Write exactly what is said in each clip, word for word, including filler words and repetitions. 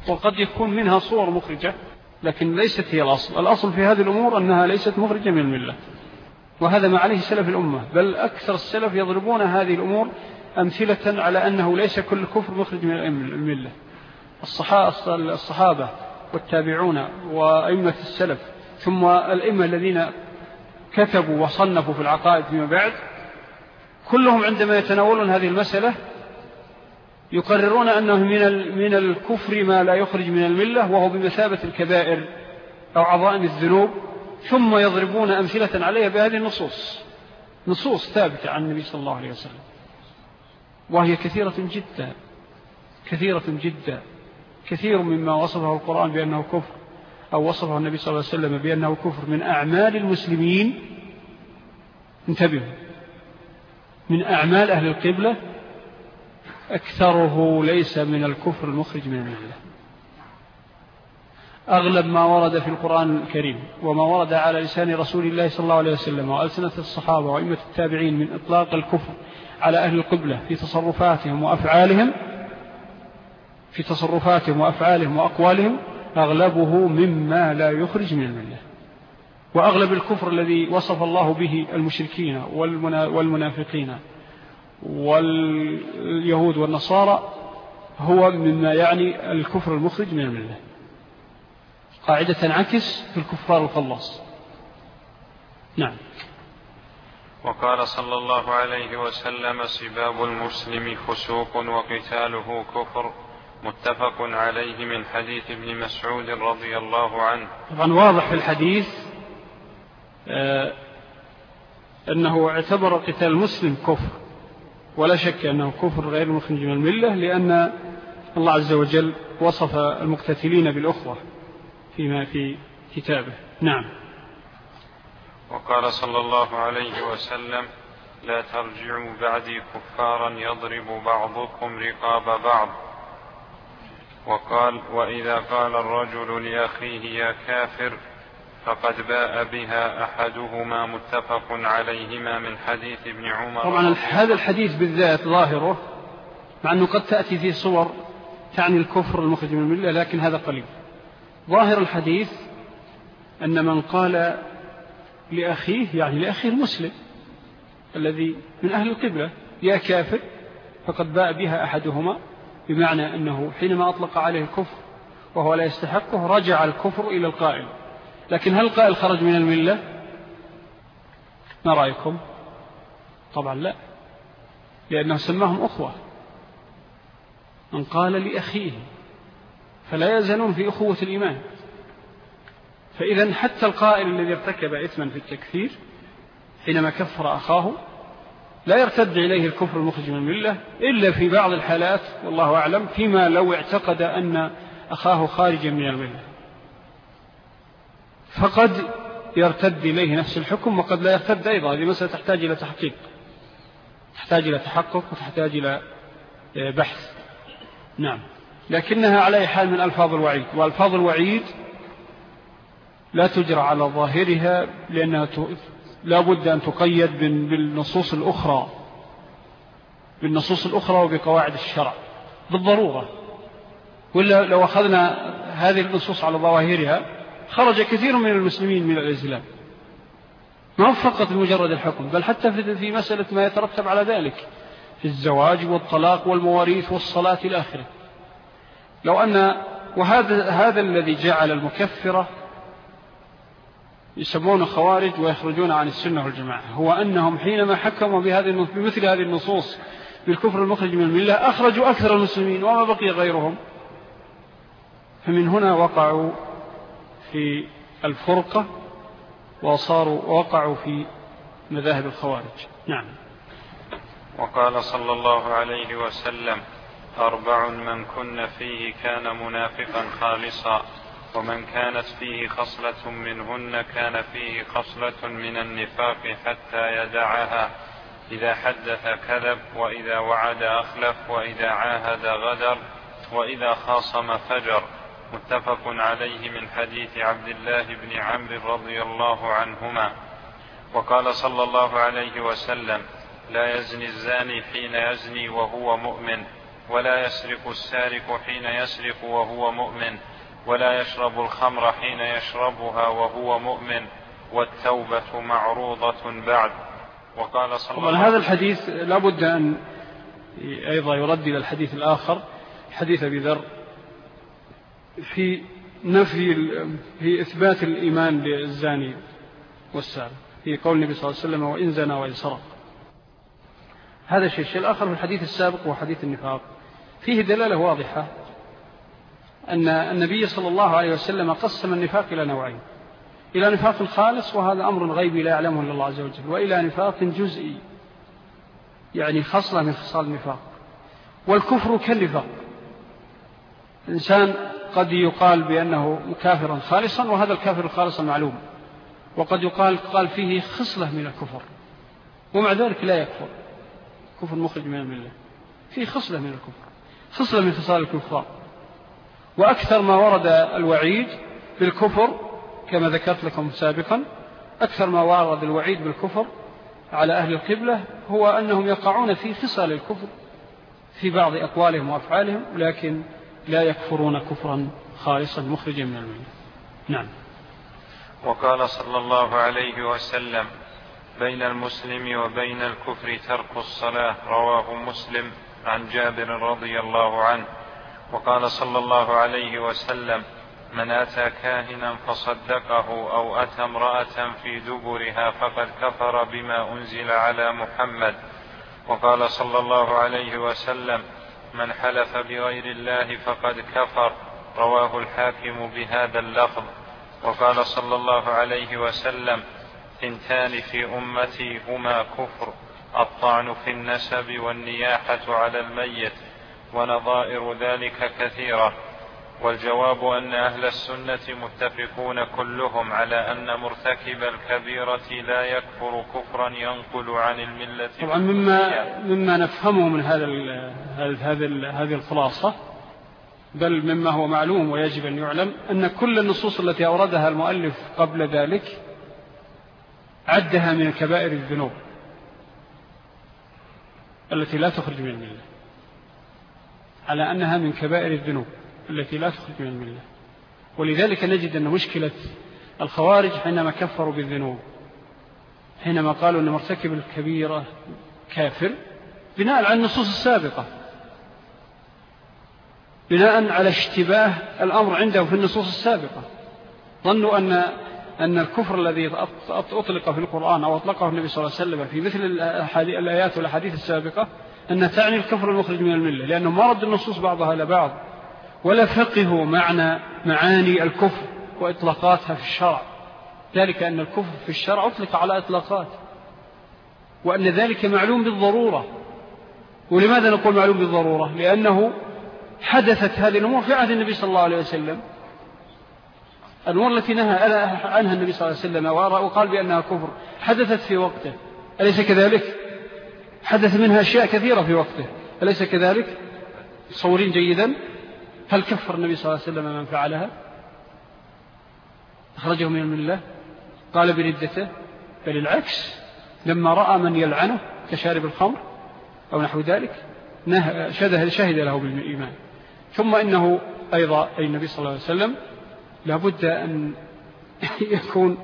وقد يكون منها صور مخرجة لكن ليست هي الأصل. الأصل في هذه الأمور أنها ليست مخرجة من الملة، وهذا ما عليه سلف الأمة، بل أكثر السلف يضربون هذه الأمور أمثلة على أنه ليس كل كفر مخرج من الملة. الصحابة والتابعون وأئمة السلف ثم الأئمة الذين كتبوا وصنفوا في العقائد فيما بعد، كلهم عندما يتناولون هذه المسألة يقررون أنه من من الكفر ما لا يخرج من الملة، وهو بمثابة الكبائر أو عظائم الذنوب، ثم يضربون أمثلة عليها بهذه النصوص، نصوص ثابتة عن النبي صلى الله عليه وسلم، وهي كثيرة جدا كثيرة جدا. كثير مما وصفه القرآن بأنه كفر أو وصفه النبي صلى الله عليه وسلم بأنه كفر من أعمال المسلمين، انتبهوا، من أعمال أهل القبلة، أكثره ليس من الكفر المخرج من الملة. أغلب ما ورد في القرآن الكريم وما ورد على لسان رسول الله صلى الله عليه وسلم وألسنة الصحابة وأئمة التابعين من إطلاق الكفر على أهل القبلة في تصرفاتهم وأفعالهم في تصرفاتهم وأفعالهم وأقوالهم أغلبه مما لا يخرج من الملة. وأغلب الكفر الذي وصف الله به المشركين والمنافقين واليهود والنصارى هو مما يعني الكفر المخرج من الملة، قاعدة تنعكس في الكفار الخلاص. نعم. وقال صلى الله عليه وسلم: سباب المسلم فسوق وقتاله كفر، متفق عليه، من حديث ابن مسعود رضي الله عنه. طبعا واضح في الحديث آه أنه اعتبر قتال المسلم كفر، ولا شك أنه كفر غير مخرج من الملة، لأن الله عز وجل وصف المقتتلين بالأخوة فيما في كتابه. نعم. وقال صلى الله عليه وسلم: لا ترجعوا بعدي كفارا يضرب بعضكم رقاب بعض. وقال: وإذا قال الرجل لأخيه يا كافر فقد باء بها أحدهما، متفق عليهما، من حديث ابن عمر. طبعا هذا الحديث بالذات ظاهره، مع أنه قد تأتي في صور تعني الكفر المخرج من الملة، لكن هذا قليل. ظاهر الحديث أن من قال لأخيه يعني لأخيه المسلم الذي من أهل القبلة يا كافر فقد باء بها أحدهما، بمعنى أنه حينما أطلق عليه الكفر وهو لا يستحقه رجع الكفر إلى القائل. لكن هل القائل خرج من الملة؟ ما رأيكم؟ طبعا لا، لأنه سماهم أخوة. من قال لأخيه فلا يزالون في أخوة الإيمان. فإذا حتى القائل الذي ارتكب إثما في التكفير حينما كفر أخاه لا يرتد إليه الكفر المخرج من الملة، إلا في بعض الحالات والله أعلم، فيما لو اعتقد أن أخاه خارجا من الملة فقد يرتد إليه نفس الحكم، وقد لا يرتد أيضا. هذه مسألة تحتاج إلى تحقيق، تحتاج إلى تحقق وتحتاج إلى بحث. نعم. لكنها على أي حال من ألفاظ الوعيد، وألفاظ الوعيد لا تجرى على ظاهرها، لأنها لا بد أن تقيد بالنصوص الأخرى بالنصوص الأخرى وبقواعد الشرع بالضرورة. ولا لو أخذنا هذه النصوص على ظواهرها خرج كثير من المسلمين من الإسلام، ما فقط بمجرد الحكم، بل حتى في مسألة ما يترتب على ذلك في الزواج والطلاق والمواريث والصلاة إلى آخره. لو أن وهذا هذا الذي جعل المكفرة يسمون خوارج ويخرجون عن السنة والجماعة، هو أنهم حينما حكموا بهذه بمثل هذه النصوص بالكفر المخرج من الملة أخرجوا أكثر المسلمين وما بقي غيرهم، فمن هنا وقعوا في الفرقة وصاروا وقعوا في مذاهب الخوارج. نعم. وقال صلى الله عليه وسلم: أربع من كن فيه كان منافقا خالصا، ومن كانت فيه خصلة منهن كان فيه خصلة من النفاق حتى يدعها: إذا حدث كذب، وإذا وعد أخلف، وإذا عاهد غدر، وإذا خاصم فجر. متفق عليه، من حديث عبد الله بن عمرو رضي الله عنهما. وقال صلى الله عليه وسلم: لا يزني الزاني حين يزني وهو مؤمن، ولا يسرق السارق حين يسرق وهو مؤمن، ولا يشرب الخمر حين يشربها وهو مؤمن، والتوبة معروضة بعد. وقال صلى الله عليه وسلم. هذا الحديث لا بد أن أيضا يرد إلى الحديث الآخر، حديث أبي ذر في نفي في إثبات الإيمان للزاني والسارق، في قول النبي صلى الله عليه وسلم وإن زنى وإن سرق. هذا الشيء. الشيء الآخر في الحديث السابق وحديث النفاق فيه دلالة واضحة أن النبي صلى الله عليه وسلم قسم النفاق إلى نوعين: إلى نفاق خالص وهذا أمر غيبي لا يعلمه إلا الله عز وجل، وإلى نفاق جزئي يعني خصلة من خصال النفاق. والكفر كالنفاق، الإنسان قد يقال بأنه كافرا خالصا وهذا الكافر الخالص معلوم، وقد يقال قال فيه خصلة من الكفر ومع ذلك لا يكفر، كفر مخرج من الملة، فيه خصلة من الكفر، خصلة من خصال الكفار. وأكثر ما ورد الوعيد بالكفر كما ذكرت لكم سابقا، أكثر ما ورد الوعيد بالكفر على أهل القبلة هو أنهم يقعون في خصال الكفر في بعض أقوالهم وأفعالهم، لكن لا يكفرون كفرا خالصا مخرجا من الملة. نعم. وقال صلى الله عليه وسلم: بين المسلم وبين الكفر ترك الصلاة، رواه مسلم عن جابر رضي الله عنه. وقال صلى الله عليه وسلم: من أتى كاهنا فصدقه أو أتى امرأة في دبرها فقد كفر بما أنزل على محمد. وقال صلى الله عليه وسلم: من حلف بغير الله فقد كفر، رواه الحاكم بهذا اللفظ. وقال صلى الله عليه وسلم: ثنتان في أمتي هما كفر، الطعن في النسب والنياحة على الميت، ونظائر ذلك كثيرة. والجواب أن أهل السنة متفقون كلهم على أن مرتكب الكبيرة لا يكفر كفرا ينقل عن الملة. طبعا مما, مما نفهمه من هذا هذا هذه الخلاصة، بل مما هو معلوم ويجب أن يعلم، أن كل النصوص التي أوردها المؤلف قبل ذلك عدها من كبائر الذنوب التي لا تخرج من الملة، على أنها من كبائر الذنوب التي لا تخرج من الملة. ولذلك نجد أن مشكلة الخوارج حينما كفروا بالذنوب، حينما قالوا أن مرتكب الكبيرة كافر، بناء على النصوص السابقة، بناء على اشتباه الأمر عنده في النصوص السابقة، ظنوا أن أن الكفر الذي أطلق في القرآن أو أطلقه النبي صلى الله عليه وسلم في مثل الآيات والأحاديث السابقة أن تعني الكفر المخرج من الملة، لأنه ما رد النصوص بعضها إلى بعض ولا فقهوا معنى معاني الكفر وإطلاقاتها في الشرع، ذلك أن الكفر في الشرع أطلق على إطلاقات، وأن ذلك معلوم بالضرورة. ولماذا نقول معلوم بالضرورة؟ لأنه حدثت هذه الأمور في عهد النبي صلى الله عليه وسلم، الأمور التي نهى عنها النبي صلى الله عليه وسلم وقال بأنها كفر حدثت في وقته، أليس كذلك؟ حدث منها أشياء كثيرة في وقته، أليس كذلك؟ تصورين جيدا، هل كفر النبي صلى الله عليه وسلم من فعلها؟ أخرجه من الملة؟ قال بردته؟ بل العكس، لما رأى من يلعنه كشارب الخمر أو نحو ذلك شهد له بالإيمان. ثم إنه أيضا أي النبي صلى الله عليه وسلم لابد أن يكون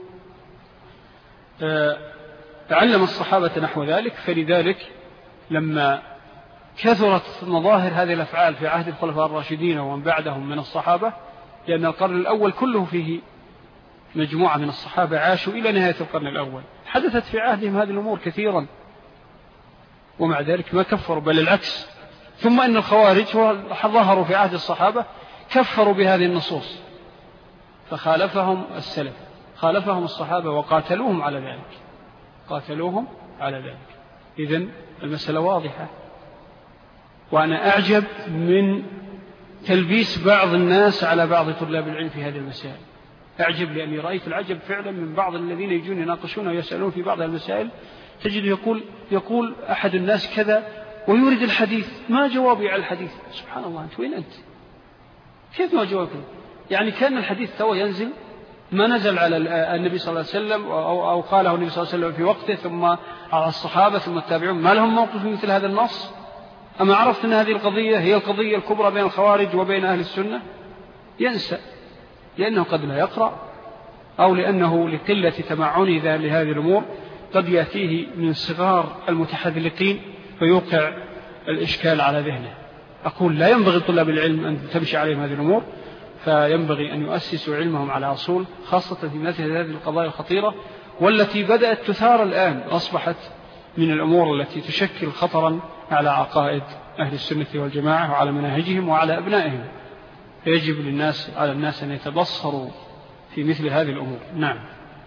تعلم الصحابة نحو ذلك، فلذلك لما كثرت مظاهر هذه الأفعال في عهد الخلفاء الراشدين ومن بعدهم من الصحابة، لأن القرن الأول كله فيه مجموعة من الصحابة عاشوا إلى نهاية القرن الأول، حدثت في عهدهم هذه الأمور كثيرا ومع ذلك ما كفروا، بل العكس. ثم أن الخوارج ظهروا في عهد الصحابة كفروا بهذه النصوص، فخالفهم السلف، خالفهم الصحابة وقاتلوهم على ذلك، قاتلوهم على ذلك. إذن المسألة واضحة. وأنا أعجب من تلبيس بعض الناس على بعض طلاب العلم في هذه المسائل، أعجب لأني رأيت العجب فعلا من بعض الذين يجون يناقشون ويسألون في بعض المسائل، تجد يقول, يقول أحد الناس كذا ويورد الحديث، ما جوابي على الحديث؟ سبحان الله، أنت وين أنت؟ كيف ما جوابك؟ يعني كان الحديث تو ينزل، ما نزل على النبي صلى الله عليه وسلم أو, أو قاله النبي صلى الله عليه وسلم في وقته، ثم على الصحابة ثم التابعون، ما لهم موقف مثل هذا النص؟ أما عرفت أن هذه القضية هي القضية الكبرى بين الخوارج وبين أهل السنة ينسى، لأنه قد لا يقرأ أو لأنه لقلة تمعنه لهذه الأمور قد يأتيه من صغار المتحذلقين فيوقع الإشكال على ذهنه. أقول لا ينبغي طلاب العلم أن تمشي عليهم هذه الأمور، فينبغي أن يؤسسوا علمهم على أصول، خاصة في مثل هذه القضايا الخطيرة والتي بدأت تثار الآن، أصبحت من الأمور التي تشكل خطرا على عقائد أهل السنة والجماعة وعلى مناهجهم وعلى أبنائهم. فيجب للناس على الناس أن يتبصروا في مثل هذه الأمور. نعم.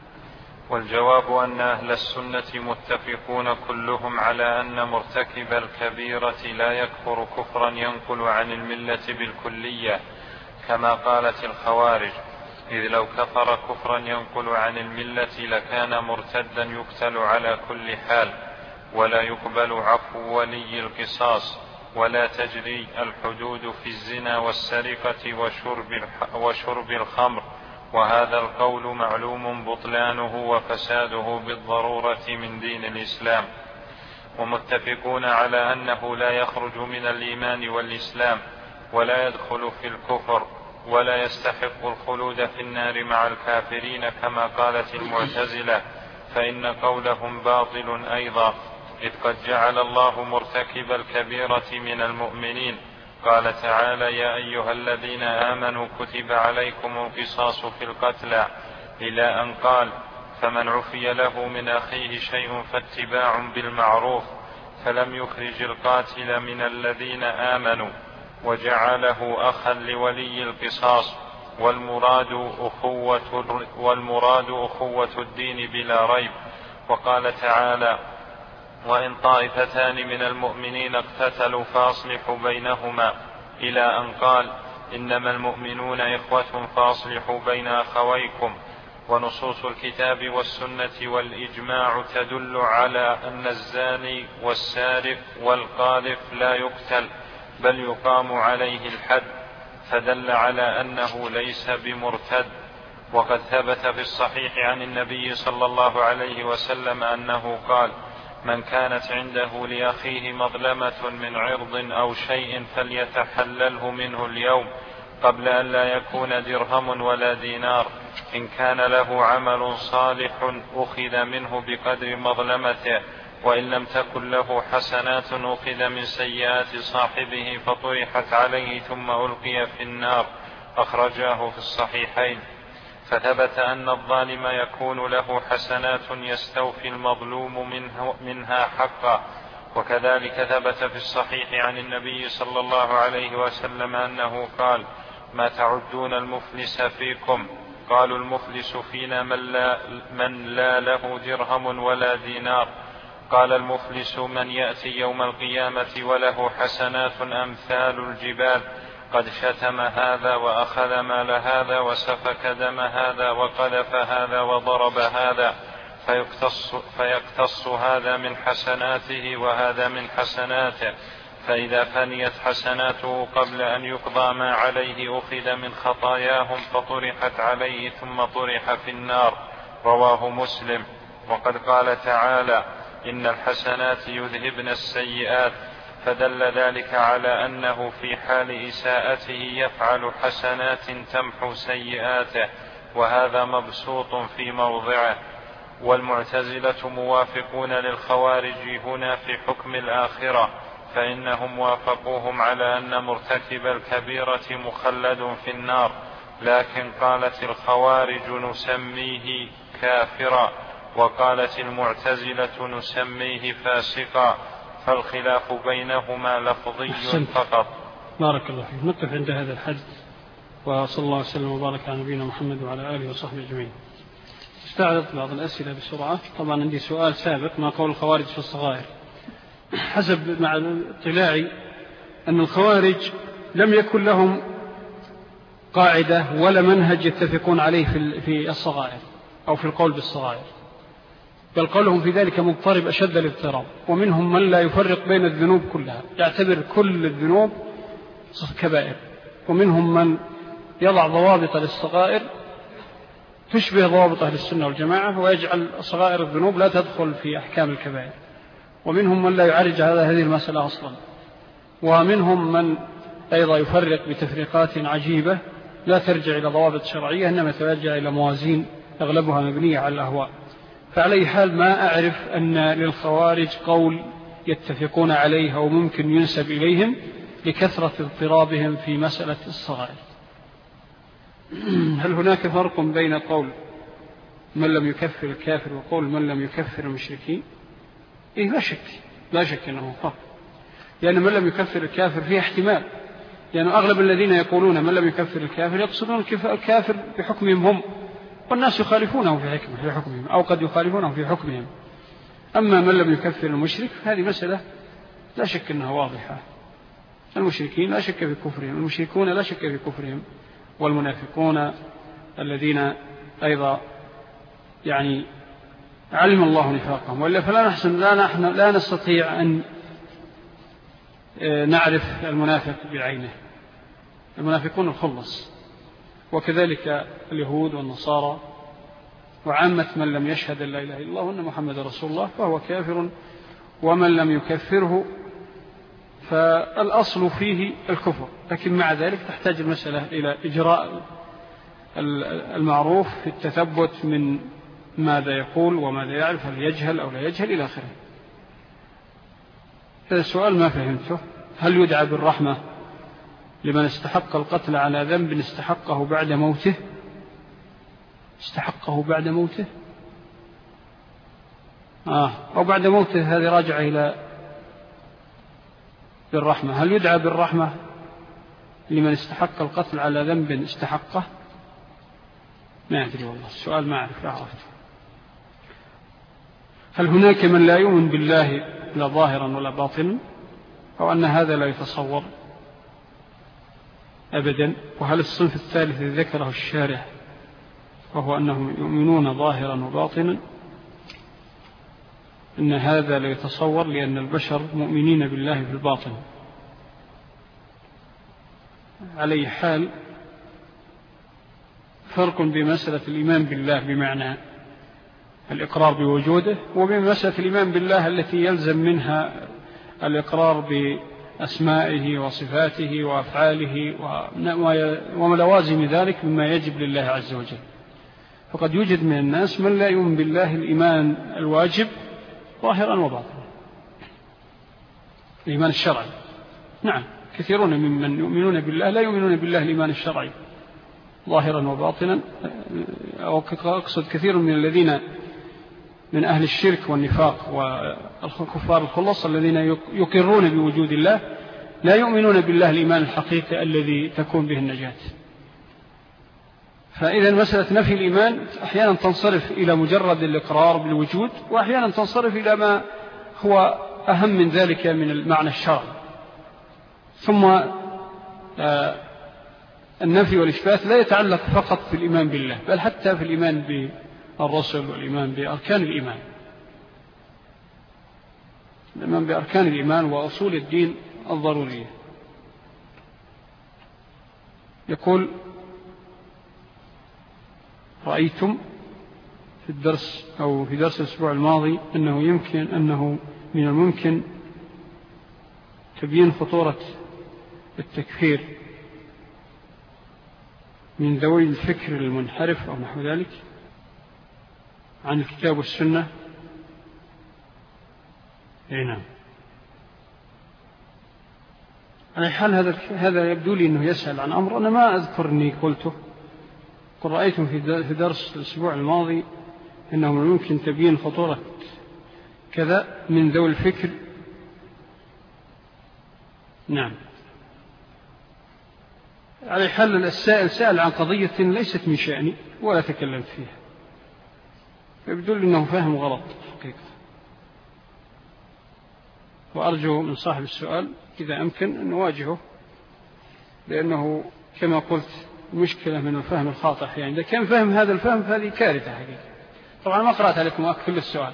والجواب أن أهل السنة متفقون كلهم على أن مرتكب الكبيرة لا يكفر كفرا ينقل عن الملة بالكلية كما قالت الخوارج، إذ لو كفر كفرا ينقل عن الملة لكان مرتدا يقتل على كل حال، ولا يقبل عفو ولي القصاص، ولا تجري الحدود في الزنا والسرقة وشرب, وشرب الخمر. وهذا القول معلوم بطلانه وفساده بالضرورة من دين الإسلام. ومتفقون على أنه لا يخرج من الإيمان والإسلام ولا يدخل في الكفر ولا يستحق الخلود في النار مع الكافرين كما قالت المعتزلة، فإن قولهم باطل أيضا، إذ قد جعل الله مرتكب الكبيرة من المؤمنين. قال تعالى: يا أيها الذين آمنوا كتب عليكم القصاص في القتلى، إلى أن قال: فمن عفي له من أخيه شيء فاتباع بالمعروف، فلم يخرج القاتل من الذين آمنوا وجعله أخا لولي القصاص، والمراد أخوة, والمراد أخوة الدين بلا ريب. وقال تعالى: وإن طائفتان من المؤمنين اقتتلوا فأصلحوا بينهما، إلى أن قال: إنما المؤمنون إخوة فأصلحوا بين أخويكم. ونصوص الكتاب والسنة والإجماع تدل على أن الزاني والسارق والقاذف لا يقتل بل يقام عليه الحد، فدل على أنه ليس بمرتد. وقد ثبت في الصحيح عن النبي صلى الله عليه وسلم أنه قال: من كانت عنده لأخيه مظلمة من عرض أو شيء فليتحلله منه اليوم قبل أن لا يكون درهم ولا دينار. إن كان له عمل صالح أخذ منه بقدر مظلمته، وإن لم تكن له حسنات أخذ من سيئات صاحبه فطرحت عليه ثم ألقي في النار. أخرجاه في الصحيحين. فثبت أن الظالم يكون له حسنات يستوفي المظلوم منه منها حقا. وكذلك ثبت في الصحيح عن النبي صلى الله عليه وسلم أنه قال: ما تعدون المفلس فيكم؟ قالوا: المفلس فينا من لا, من لا له درهم ولا دينار. قال: المفلس من يأتي يوم القيامة وله حسنات أمثال الجبال، قد شتم هذا وأخذ مال هذا وسفك دم هذا وقذف هذا وضرب هذا، فيقتص, فيقتص هذا من حسناته وهذا من حسناته، فإذا فنيت حسناته قبل أن يقضى ما عليه أخذ من خطاياهم فطرحت عليه ثم طرح في النار. رواه مسلم. وقد قال تعالى: إن الحسنات يذهبن السيئات، فدل ذلك على أنه في حال إساءته يفعل حسنات تمحو سيئاته، وهذا مبسوط في موضعه. والمعتزلة موافقون للخوارج هنا في حكم الآخرة، فإنهم وافقوهم على أن مرتكب الكبيرة مخلد في النار، لكن قالت الخوارج نسميه كافرا، وقالت المعتزلة نسميه فاسقا، فالخلاف بينهما لفظي فقط. بارك الله فيك. نقف عند هذا الحد، وصلى الله وسلم وبارك على نبينا محمد وعلى آله وصحبه أجمعين. استعرض بعض الأسئلة بسرعة. طبعا عندي سؤال سابق: ما قول الخوارج في الصغائر؟ حسب مع اطلاعي أن الخوارج لم يكن لهم قاعدة ولا منهج يتفقون عليه في الصغائر أو في القول بالصغائر، بل قولهم في ذلك مضطرب أشد الاضطراب. ومنهم من لا يفرق بين الذنوب كلها، يعتبر كل الذنوب كبائر، ومنهم من يضع ضوابط للصغائر تشبه ضوابط أهل السنة والجماعة ويجعل صغائر الذنوب لا تدخل في أحكام الكبائر، ومنهم من لا يعرج على هذه المسألة أصلا. ومنهم من أيضا يفرق بتفريقات عجيبة لا ترجع إلى ضوابط شرعية، إنما ترجع إلى موازين أغلبها مبنية على الأهواء. فعلى أي حال ما أعرف أن للخوارج قول يتفقون عليه أو ممكن ينسب إليهم لكثرة اضطرابهم في مسألة الصغائر. هل هناك فرق بين قول من لم يكفر الكافر وقول من لم يكفر المشركين؟ إيه لا شك، لا شك أنه فرق، لأن من لم يكفر الكافر فيه احتمال، لأن يعني أغلب الذين يقولون من لم يكفر الكافر يقصدون الكافر بحكمهم هم، والناس يخالفونه في حكمه في حكمهم أو قد يخالفونه في حكمهم. أما من لم يكفر المشرك هذه مسألة لا شك أنها واضحة. المشركين لا شك في كفرهم، المشركون لا شك في كفرهم، والمنافقون الذين أيضا يعني علم الله نفاقهم، وإلا فلا نحسن لا نحن لا نستطيع أن نعرف المنافق بعينه. المنافقون الخلص، وكذلك اليهود والنصارى وعامة من لم يشهد لا إله إلا الله وأن محمد رسول الله فهو كافر، ومن لم يكفره فالأصل فيه الكفر. لكن مع ذلك تحتاج المسألة إلى إجراء المعروف في التثبت من ماذا يقول وماذا يعرف، هل يجهل أو لا يجهل إلى آخره. هذا السؤال ما فهمته. هل يدعى بالرحمة لمن استحق القتل على ذنب استحقه بعد موته؟ استحقه بعد موته آه. أو بعد موته، هذه راجعة إلى بالرحمة. هل يدعى بالرحمة لمن استحق القتل على ذنب استحقه؟ ما أدري والله، السؤال ما أعرف، لا عرفت. هل هناك من لا يؤمن بالله لا ظاهرا ولا باطنا، أو أن هذا لا يتصور أبدا؟ وهل الصنف الثالث الذي ذكره الشارح وهو أنهم يؤمنون ظاهرا وباطنا، إن هذا لا يتصور لأن البشر مؤمنين بالله في الباطن؟ على حال فرق بمسألة الإيمان بالله بمعنى الإقرار بوجوده، وبمسألة الإيمان بالله التي يلزم منها الإقرار بأسمائه وصفاته وأفعاله وملوازم ذلك مما يجب لله عز وجل. فقد يوجد من الناس من لا يؤمن بالله الإيمان الواجب ظاهرا وباطنا، الإيمان الشرعي. نعم، كثيرون ممن يؤمنون بالله لا يؤمنون بالله الإيمان الشرعي ظاهرا وباطنا، أو أقصد كثير من الذين من أهل الشرك والنفاق والكفار الخلص الذين يقرون بوجود الله لا يؤمنون بالله الإيمان الحقيقي الذي تكون به النجاة. فإذا مسألة نفي الإيمان أحيانا تنصرف إلى مجرد الإقرار بالوجود، وأحيانا تنصرف إلى ما هو أهم من ذلك من المعنى الشرعي. ثم النفي والإثبات لا يتعلق فقط في الإيمان بالله، بل حتى في الإيمان بالرسل والإيمان بأركان الإيمان، الإيمان بأركان الإيمان وأصول الدين الضرورية. يقول: رأيتم في الدرس أو في درس الأسبوع الماضي أنه يمكن أنه من الممكن تبيين خطورة التكفير من ذوي الفكر المنحرف أو نحو ذلك عن الكتاب والسنة. أي نعم. على حال هذا هذا يبدو لي أنه يسأل عن أمر أنا ما أذكر أني قلته. قل رأيتم في درس الأسبوع الماضي أنه ممكن تبيين خطورة كذا من ذوي الفكر. نعم. على حال السائل سأل عن قضية ليست من شأني ولا تكلمت فيها، يبدو لي أنه فاهم غلط حقيقة، وأرجو من صاحب السؤال إذا أمكن أن نواجهه، لأنه كما قلت مشكلة من الفهم الخاطئ. يعني إذا كان فهم هذا الفهم فهذه كارثة حقيقة. طبعا ما قرأت عليكم أكل السؤال،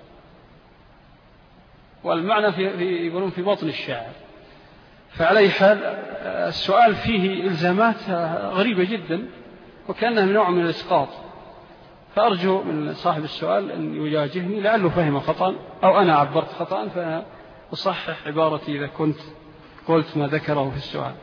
والمعنى في, في يقولون في بطن الشاعر. فعلى حال السؤال فيه إلزامات غريبة جدا وكأنها من نوع من الإسقاط، فأرجو من صاحب السؤال أن يواجهني، لعله فهم خطأ أو أنا عبرت خطأ فأصحح عبارتي إذا كنت قلت ما ذكره في السؤال.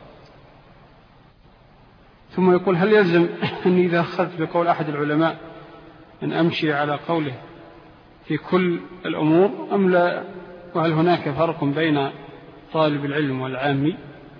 ثم يقول هل يلزم أني إذا أخذت بقول أحد العلماء أن أمشي على قوله في كل الأمور أم لا؟ وهل هناك فرق بين طالب العلم والعامي؟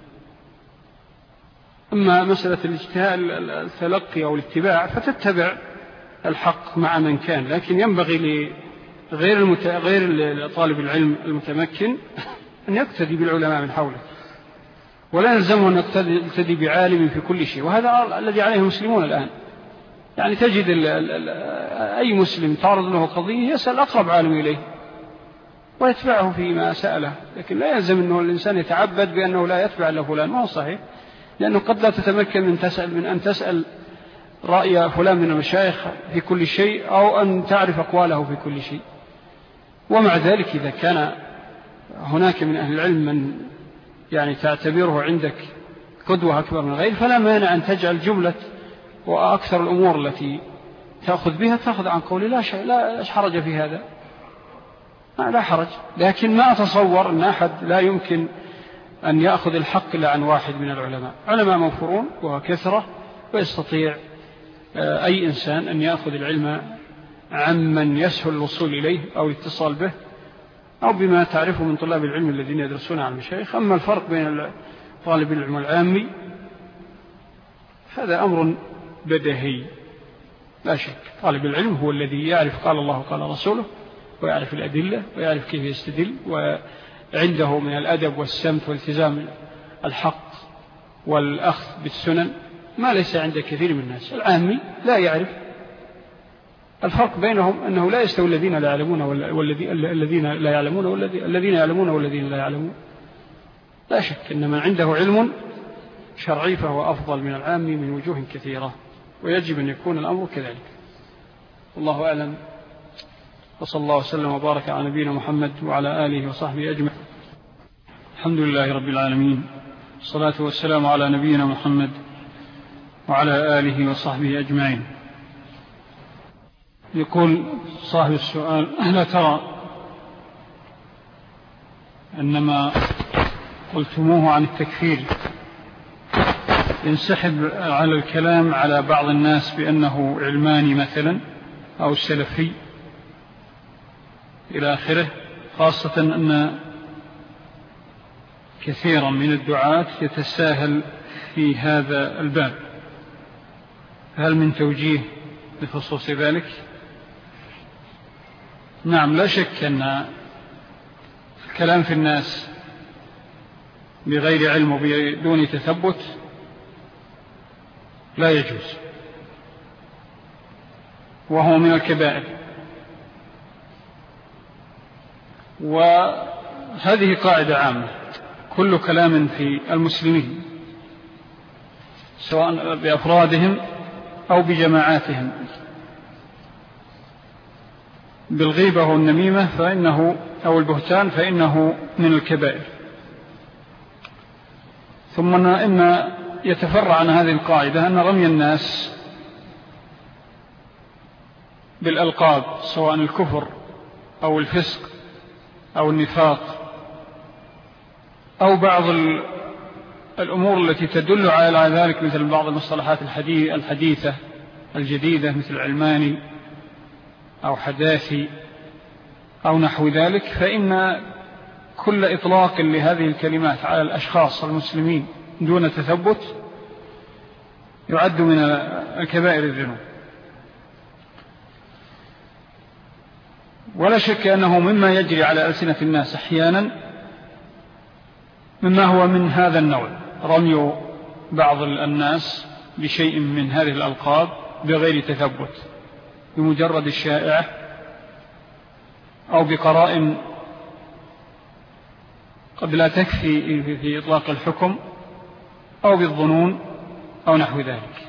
أما مسألة التلقي أو الاتباع فتتبع الحق مع من كان، لكن ينبغي لغير المت... غير طالب العلم المتمكن أن يقتدي بالعلماء من حوله، ولا يلزمه أن يقتدي بعالم في كل شيء. وهذا الذي عليه المسلمون الآن. يعني تجد ال ال أي مسلم تعرض له قضية يسأل أقرب عالم إليه ويتبعه فيما سأله، لكن لا يلزم أنه الإنسان يتعبد بأنه لا يتبع إلا فلان، ما هو صحيح، لأنه قد لا تتمكن من, تسأل من أن تسأل رأي فلان من المشايخ في كل شيء أو أن تعرف أقواله في كل شيء. ومع ذلك إذا كان هناك من أهل العلم من يعني تعتبره عندك قدوة أكبر من غير، فلا مانع أن تجعل جملة وأكثر الأمور التي تأخذ بها تأخذ عن قولي، لا شيء، لا حرج في هذا، لا حرج. لكن ما أتصور أن أحد لا يمكن أن يأخذ الحق إلا عن واحد من العلماء. علماء موفورون وكثرة، ويستطيع أي إنسان أن يأخذ العلم عمن يسهل الوصول إليه أو الاتصال به أو بما تعرفه من طلاب العلم الذين يدرسون عن المشايخ. أما الفرق بين طالب العلم والعامي هذا أمر بديهي لا شك. طالب العلم هو الذي يعرف قال الله قال رسوله، ويعرف الأدلة، ويعرف كيف يستدل، وعنده من الأدب والسمت والتزام الحق والأخذ بالسنن ما ليس عند كثير من الناس. العامي لا يعرف. الفرق بينهم أنه لا يستوي الذين لا يعلمون والذين لا يعلمون والذين يعلمون والذين لا يعلمون، لا شك إن من عنده علم شرعي فهو أفضل من العامي من وجوه كثيرة، ويجب أن يكون الأمر كذلك. والله أعلم، وصلى الله وسلم وبارك على نبينا محمد وعلى آله وصحبه أجمعين. الحمد لله رب العالمين، الصلاة والسلام على نبينا محمد وعلى آله وصحبه أجمعين. يقول صاحب السؤال: ألا ترى أنما قلتموه عن التكفير ينسحب على الكلام على بعض الناس بأنه علماني مثلا أو سلفي إلى آخره، خاصة أن كثيرا من الدعاة يتساهل في هذا الباب، هل من توجيه بخصوص ذلك؟ نعم، لا شك أن الكلام في الناس بغير علم وبدون تثبت لا يجوز، وهو من الكبائر. وهذه قاعدة عامة: كل كلام في المسلمين سواء بأفرادهم أو بجماعاتهم بالغيبة والنميمة فإنه أو البهتان فإنه من الكبائر. ثم إن يتفرع عن هذه القاعدة أن رمي الناس بالألقاب سواء الكفر أو الفسق أو النفاق أو بعض الأمور التي تدل على ذلك مثل بعض المصطلحات الحديثة الجديدة مثل علماني أو حداثي أو نحو ذلك، فإن كل إطلاق لهذه الكلمات على الأشخاص المسلمين دون تثبت يعد من الكبائر الذنوب. ولا شك أنه مما يجري على ألسنة الناس أحيانا مما هو من هذا النوع، رمي بعض الناس بشيء من هذه الألقاب بغير تثبت بمجرد الشائعة أو بقرائن قد لا تكفي في إطلاق الحكم أو بالظنون أو نحو ذلك.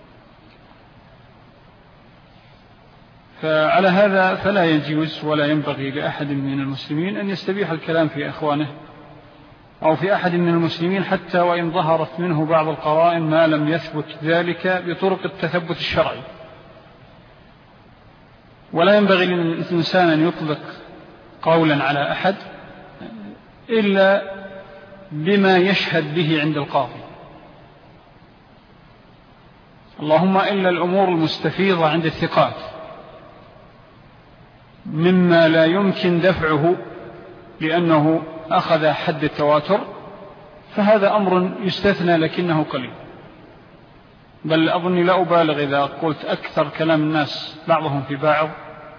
فعلى هذا فلا يجوز ولا ينبغي لأحد من المسلمين أن يستبيح الكلام في أخوانه أو في أحد من المسلمين حتى وإن ظهرت منه بعض القرائن ما لم يثبت ذلك بطرق التثبت الشرعي. ولا ينبغي للإنسان أن يطلق قولا على أحد إلا بما يشهد به عند القاضي، اللهم إلا الأمور المستفيضة عند الثقات مما لا يمكن دفعه لأنه أخذ حد التواتر، فهذا أمر يستثنى لكنه قليل. بل أظني لا أبالغ إذا قلت أكثر كلام الناس بعضهم في بعض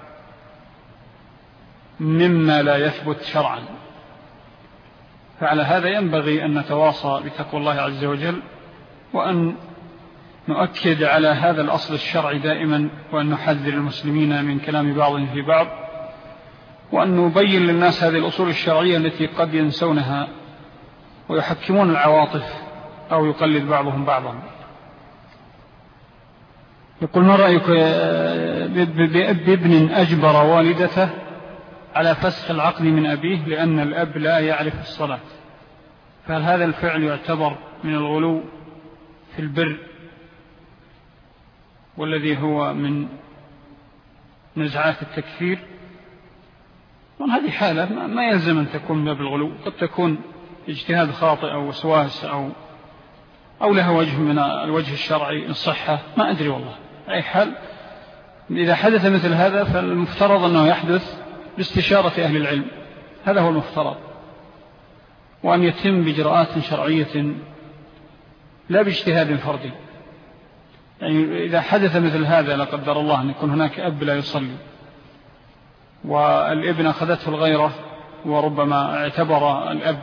مما لا يثبت شرعا. فعلى هذا ينبغي أن نتواصى بتقوى الله عز وجل، وأن نؤكد على هذا الأصل الشرعي دائما، وأن نحذر المسلمين من كلام بعضهم في بعض، وأن نبين للناس هذه الأصول الشرعية التي قد ينسونها ويحكمون العواطف أو يقلد بعضهم بعضا. يقول: ما رأيك بابن أجبر والدته على فسخ العقد من أبيه لأن الأب لا يعرف الصلاة؟ فهل هذا الفعل يعتبر من الغلو في البر والذي هو من نزعات التكفير؟ وهذه حالة ما يلزم أن تكون باب الغلو، قد تكون اجتهاد خاطئ أو وسواس أو أو لها وجه من الوجه الشرعي الصحة، ما أدري والله. أي حال إذا حدث مثل هذا فالمفترض أنه يحدث باستشارة أهل العلم، هذا هو المفترض، وأن يتم بإجراءات شرعية لا باجتهاد فردي. يعني إذا حدث مثل هذا لا قدر الله أن يكون هناك أب لا يصلي والابن أخذته الغيرة، وربما اعتبر الأب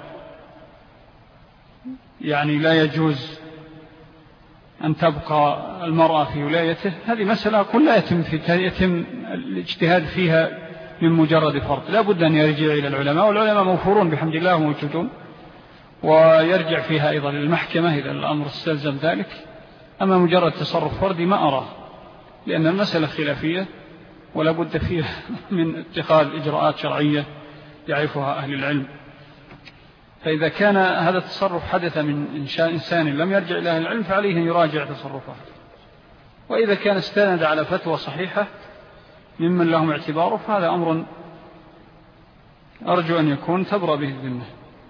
يعني لا يجوز أن تبقى المرأة في ولايته، هذه مسألة كلها يتم, في يتم الاجتهاد فيها من مجرد فرض، لا بد أن يرجع إلى العلماء، والعلماء موفورون بحمد الله موجودون، ويرجع فيها أيضا للمحكمة إذا الأمر استلزم ذلك. أما مجرد تصرف فردي ما أراه، لأن المسألة خلافية ولا بد فيها من اتخاذ إجراءات شرعية يعرفها أهل العلم. فإذا كان هذا التصرف حدث من إنسان لم يرجع إلى أهل العلم فعليه أن يراجع تصرفه، وإذا كان استند على فتوى صحيحة ممن لهم اعتباره فهذا أمر أرجو أن يكون تبرأ به الذمة.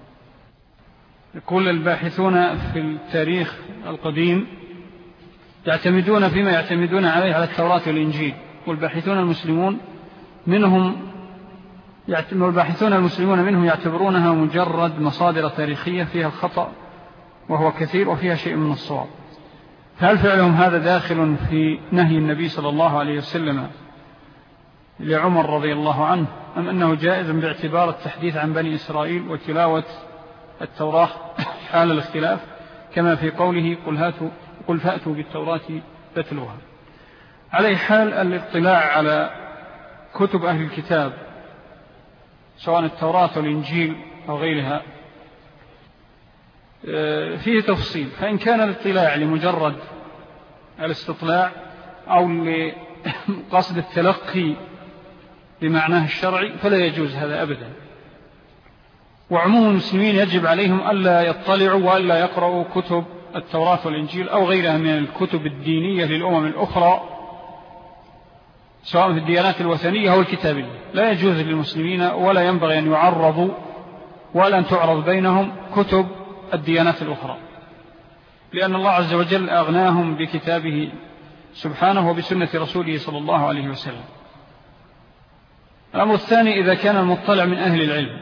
يقول: الباحثون في التاريخ القديم يعتمدون فيما يعتمدون عليه على التوراة والإنجيل، والباحثون المسلمون منهم والباحثون المسلمون منهم يعتبرونها مجرد مصادر تاريخية فيها الخطأ وهو كثير وفيها شيء من الصواب، فهل فعلهم هذا داخل في نهي النبي صلى الله عليه وسلم لعمر رضي الله عنه، أم أنه جائز باعتبار التحديث عن بني إسرائيل وتلاوة التوراة حال الاختلاف، كما في قوله: قل, هاتوا قل فأتوا بالتوراة تتلوها؟ على حال الاطلاع على كتب أهل الكتاب سواء التوراة والإنجيل أو غيرها فيه تفصيل، فإن كان الاطلاع لمجرد الاستطلاع أو لقصد التلقي بمعناه الشرعي فلا يجوز هذا أبدا. وعموم المسلمين يجب عليهم ألا يطلعوا وألا يقرأوا كتب التوراة والإنجيل أو غيرها من الكتب الدينية للأمم الأخرى سواء في الديانات الوثنية أو الكتابية، لا يجوز للمسلمين ولا ينبغي أن يعرضوا ولا أن تعرض بينهم كتب الديانات الأخرى، لأن الله عز وجل أغناهم بكتابه سبحانه وبسنة رسوله صلى الله عليه وسلم. الأمر الثاني: إذا كان المطلع من أهل العلم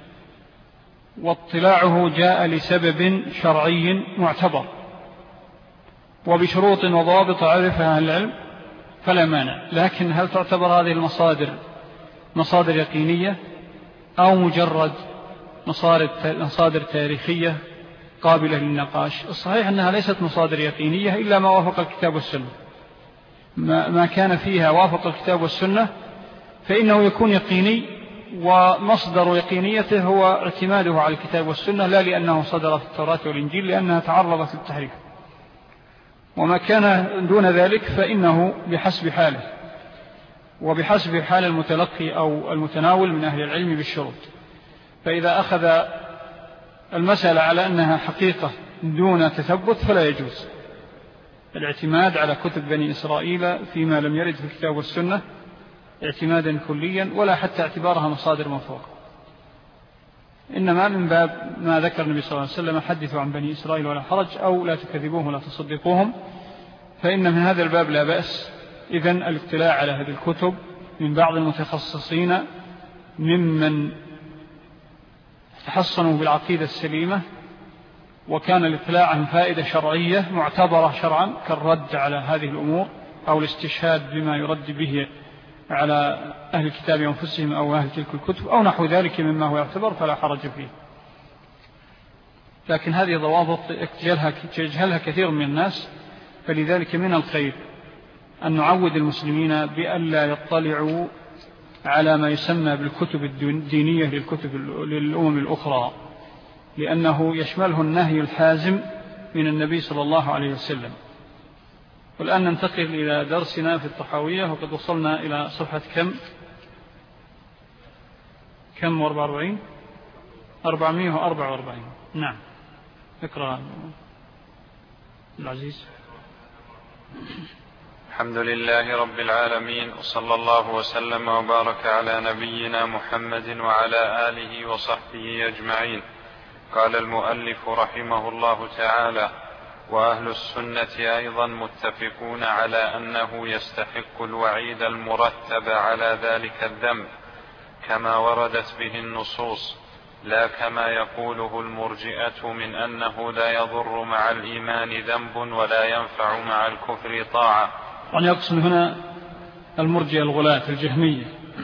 واطلاعه جاء لسبب شرعي معتبر وبشروط وضوابط عرفها أهل العلم فلا مانع، لكن هل تعتبر هذه المصادر مصادر يقينية أو مجرد مصادر تاريخية قابلة للنقاش؟ الصحيح أنها ليست مصادر يقينية إلا ما وافق الكتاب والسنة، ما كان فيها وافق الكتاب والسنة فإنه يكون يقيني، ومصدر يقينيته هو اعتماده على الكتاب والسنة، لا لأنه صدر في التوراة والإنجيل لأنها تعرضت للتحريف. وما كان دون ذلك فإنه بحسب حاله وبحسب حال المتلقي أو المتناول من أهل العلم بالشروط. فإذا أخذ المسألة على أنها حقيقة دون تثبت فلا يجوز الاعتماد على كتب بني إسرائيل فيما لم يرد في الكتاب والسنة اعتمادا كليا، ولا حتى اعتبارها مصادر موثوقة. إنما من باب ما ذكر النبي صلى الله عليه وسلم حدثوا عن بني إسرائيل ولا حرج، أو لا تكذبوهم ولا تصدقوهم، فإن من هذا الباب لا بأس. إذن الاطلاع على هذه الكتب من بعض المتخصصين ممن تحصنوا بالعقيدة السليمة، وكان الاطلاع عن فائدة شرعية معتبرة شرعا كالرد على هذه الأمور أو الاستشهاد بما يرد به على أهل الكتاب أنفسهم أو أهل تلك الكتب أو نحو ذلك مما هو يعتبر، فلا حرج فيه. لكن هذه ضوابط يجهلها كثير من الناس، فلذلك من الخير أن نعود المسلمين بأن لا يطلعوا على ما يسمى بالكتب الدينية للكتب للأمم الأخرى، لأنه يشمله النهي الحازم من النبي صلى الله عليه وسلم. والآن ننتقل إلى درسنا في الطحاوية، وقد وصلنا إلى صفحة كم كم واربع واربعين أربعمائة وأربعة وأربعين. نعم، اقرأ العزيز. الحمد لله رب العالمين، وصلى الله وسلم وبارك على نبينا محمد وعلى آله وصحبه أجمعين. قال المؤلف رحمه الله تعالى: وأهل السنة أيضا متفقون على أنه يستحق الوعيد المرتب على ذلك الذنب كما وردت به النصوص، لا كما يقوله المرجئة من أنه لا يضر مع الإيمان ذنب ولا ينفع مع الكفر طاعة. يعني يقصد هنا المرجئة الغلاة الجهمية،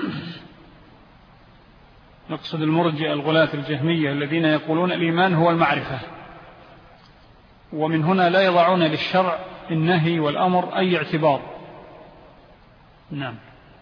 يقصد المرجئة الغلاة الجهمية الذين يقولون الإيمان هو المعرفة، ومن هنا لا يضعون للشرع النهي والأمر أي اعتبار. نعم.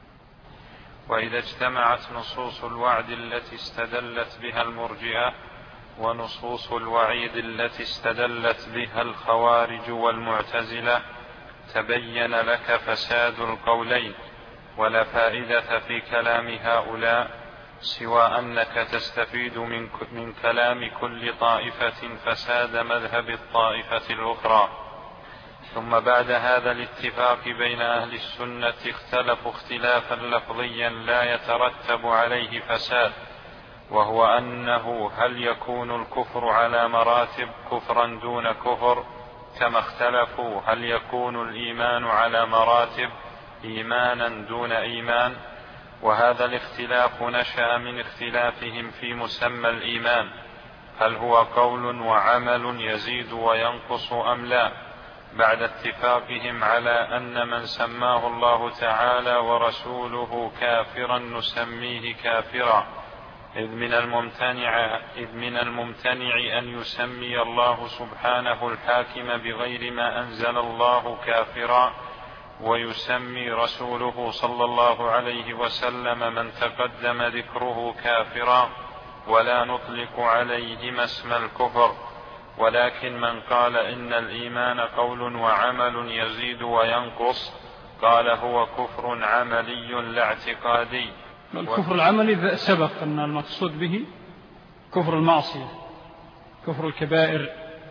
وإذا اجتمعت نصوص الوعد التي استدلت بها المرجئة ونصوص الوعيد التي استدلت بها الخوارج والمعتزلة تبين لك فساد القولين، ولا فائدة في كلام هؤلاء سوى أنك تستفيد من, من كلام كل طائفة فساد مذهب الطائفة الأخرى. ثم بعد هذا الاتفاق بين أهل السنة اختلفوا اختلافا لفظيا لا يترتب عليه فساد، وهو أنه هل يكون الكفر على مراتب كفرا دون كفر، كما اختلفوا هل يكون الإيمان على مراتب إيمانا دون إيمان. وهذا الاختلاف نشأ من اختلافهم في مسمى الإيمان، هل هو قول وعمل يزيد وينقص أم لا، بعد اتفاقهم على أن من سماه الله تعالى ورسوله كافرا نسميه كافرا، إذ من الممتنع, إذ من الممتنع أن يسمي الله سبحانه الحاكم بغير ما أنزل الله كافرا، ويسمي رسوله صلى الله عليه وسلم من تقدم ذكره كافرا، ولا نطلق عليهما اسم الكفر. ولكن من قال إن الإيمان قول وعمل يزيد وينقص قال هو كفر عملي لا اعتقادي. الكفر العملي سبق أن المقصود به كفر المعصية، كفر الكبائر،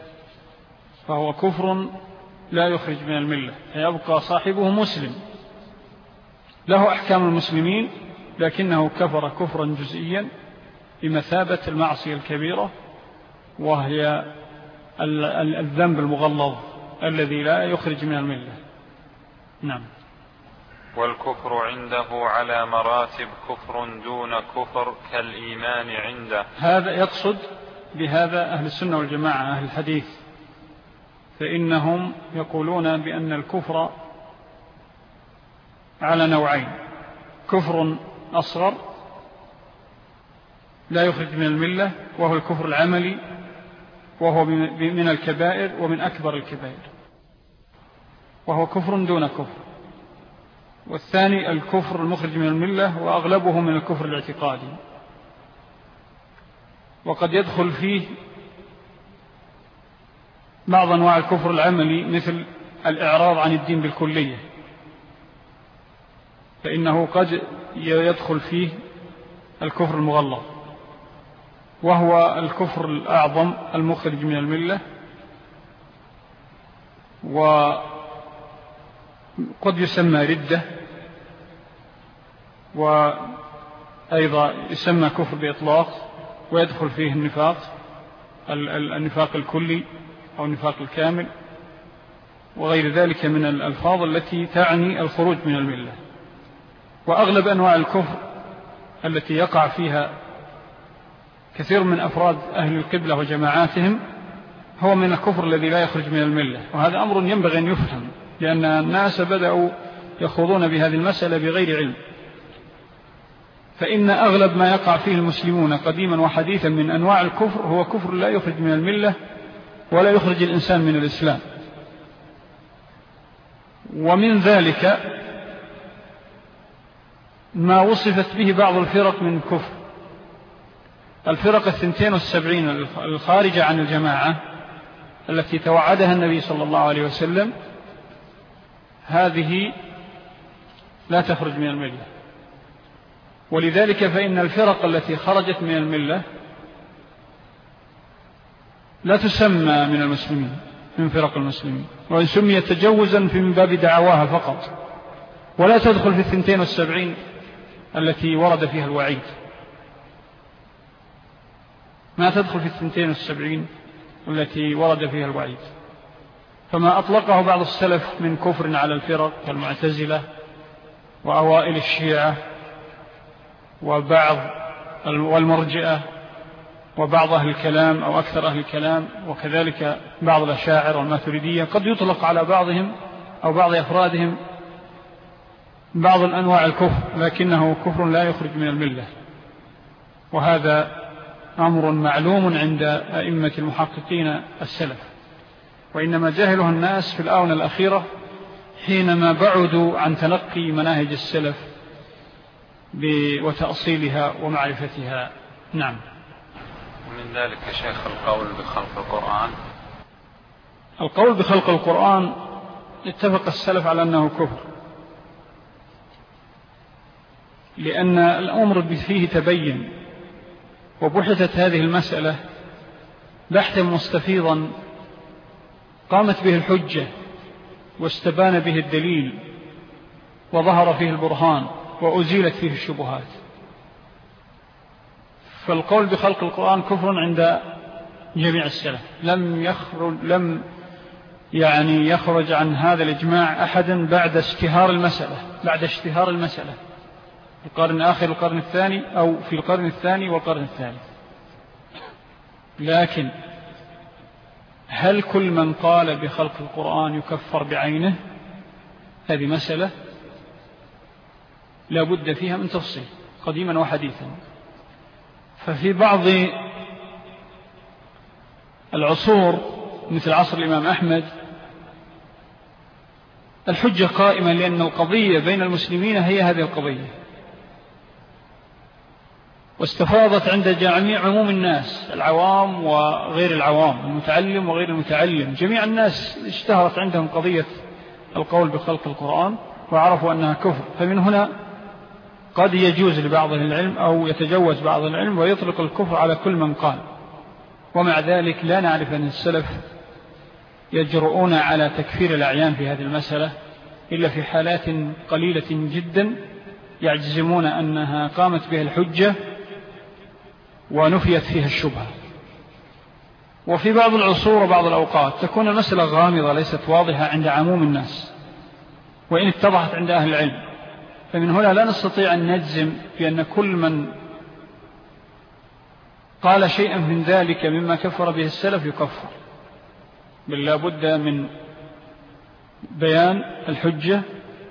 فهو كفر لا يخرج من الملة، يبقى صاحبه مسلم له أحكام المسلمين، لكنه كفر كفرا جزئيا بمثابة المعصية الكبيرة، وهي الذنب المغلظ الذي لا يخرج من الملة. نعم. والكفر عنده على مراتب كفر دون كفر كالإيمان عنده. هذا يقصد بهذا أهل السنة والجماعة أهل الحديث، فإنهم يقولون بأن الكفر على نوعين: كفر أصغر لا يخرج من الملة وهو الكفر العملي، وهو من الكبائر ومن أكبر الكبائر، وهو كفر دون كفر. والثاني الكفر المخرج من الملة، وأغلبه من الكفر الاعتقادي، وقد يدخل فيه بعض أنواع الكفر العملي مثل الإعراض عن الدين بالكلية، فإنه قد يدخل فيه الكفر المغلظ، وهو الكفر الأعظم المخرج من الملة، وقد يسمى ردة، وأيضا يسمى كفر بإطلاق، ويدخل فيه النفاق النفاق الكلي أو النفاق الكامل وغير ذلك من الألفاظ التي تعني الخروج من الملة. وأغلب أنواع الكفر التي يقع فيها كثير من أفراد أهل القبلة وجماعاتهم هو من الكفر الذي لا يخرج من الملة، وهذا أمر ينبغي أن يفهم، لأن الناس بدأوا يخوضون بهذه المسألة بغير علم. فإن أغلب ما يقع فيه المسلمون قديما وحديثا من أنواع الكفر هو كفر لا يخرج من الملة ولا يخرج الإنسان من الإسلام. ومن ذلك ما وصفت به بعض الفرق من كفر، الفرق الثنتين والسبعين الخارجة عن الجماعة التي توعدها النبي صلى الله عليه وسلم، هذه لا تخرج من الملة. ولذلك فإن الفرق التي خرجت من الملة لا تسمى من المسلمين من فرق المسلمين، وإن سميت تجوزا في من باب دعواها فقط، ولا تدخل في الثنتين والسبعين التي ورد فيها الوعيد، ما تدخل في الثنتين والسبعين التي ورد فيها الوعيد. فما أطلقه بعض السلف من كفر على الفرق كالمعتزلة وأوائل الشيعة وبعض والمرجئة وبعض أهل الكلام أو أكثر أهل الكلام، وكذلك بعض الأشاعرة والماتريدية، قد يطلق على بعضهم أو بعض أفرادهم بعض الأنواع الكفر، لكنه كفر لا يخرج من الملة. وهذا أمر معلوم عند أئمة المحققين السلف، وإنما جهله الناس في الآونة الأخيرة حينما بعدوا عن تلقي مناهج السلف وتأصيلها ومعرفتها. نعم. ومن ذلك شيخ القول بخلق القرآن. القول بخلق القرآن اتفق السلف على أنه كفر، لأن الأمر فيه تبين، وبحثت هذه المسألة بحثا مستفيضا قامت به الحجة واستبان به الدليل وظهر فيه البرهان وأزيلت فيه الشبهات. فالقول بخلق القرآن كفر عند جميع السلف، لم يخرج لم يعني يخرج عن هذا الإجماع أحدا بعد اشتهار المسألة بعد اشتهار المسألة القرن آخر القرن الثاني أو في القرن الثاني والقرن الثالث. لكن هل كل من قال بخلق القرآن يكفر بعينه؟ هذه مسألة لا بد فيها من تفصيل قديما وحديثا. ففي بعض العصور مثل عصر الإمام أحمد الحجة قائمة، لأن القضية بين المسلمين هي هذه القضية، واستفاضت عند جميع عموم الناس، العوام وغير العوام، المتعلم وغير المتعلم، جميع الناس اشتهرت عندهم قضية القول بخلق القرآن وعرفوا أنها كفر. فمن هنا قد يجوز لبعض العلم أو يتجوز بعض العلم ويطلق الكفر على كل من قال. ومع ذلك لا نعرف أن السلف يجرؤون على تكفير الأعيان في هذه المسألة إلا في حالات قليلة جدا يعجزمون أنها قامت بها الحجة ونفيت فيها الشبهة. وفي بعض العصور وبعض الأوقات تكون المسألة غامضة ليست واضحة عند عموم الناس وإن اتضحت عند أهل العلم. فمن هنا لا نستطيع أن نجزم بأن كل من قال شيئا من ذلك مما كفر به السلف يكفر، بل لا بد من بيان الحجة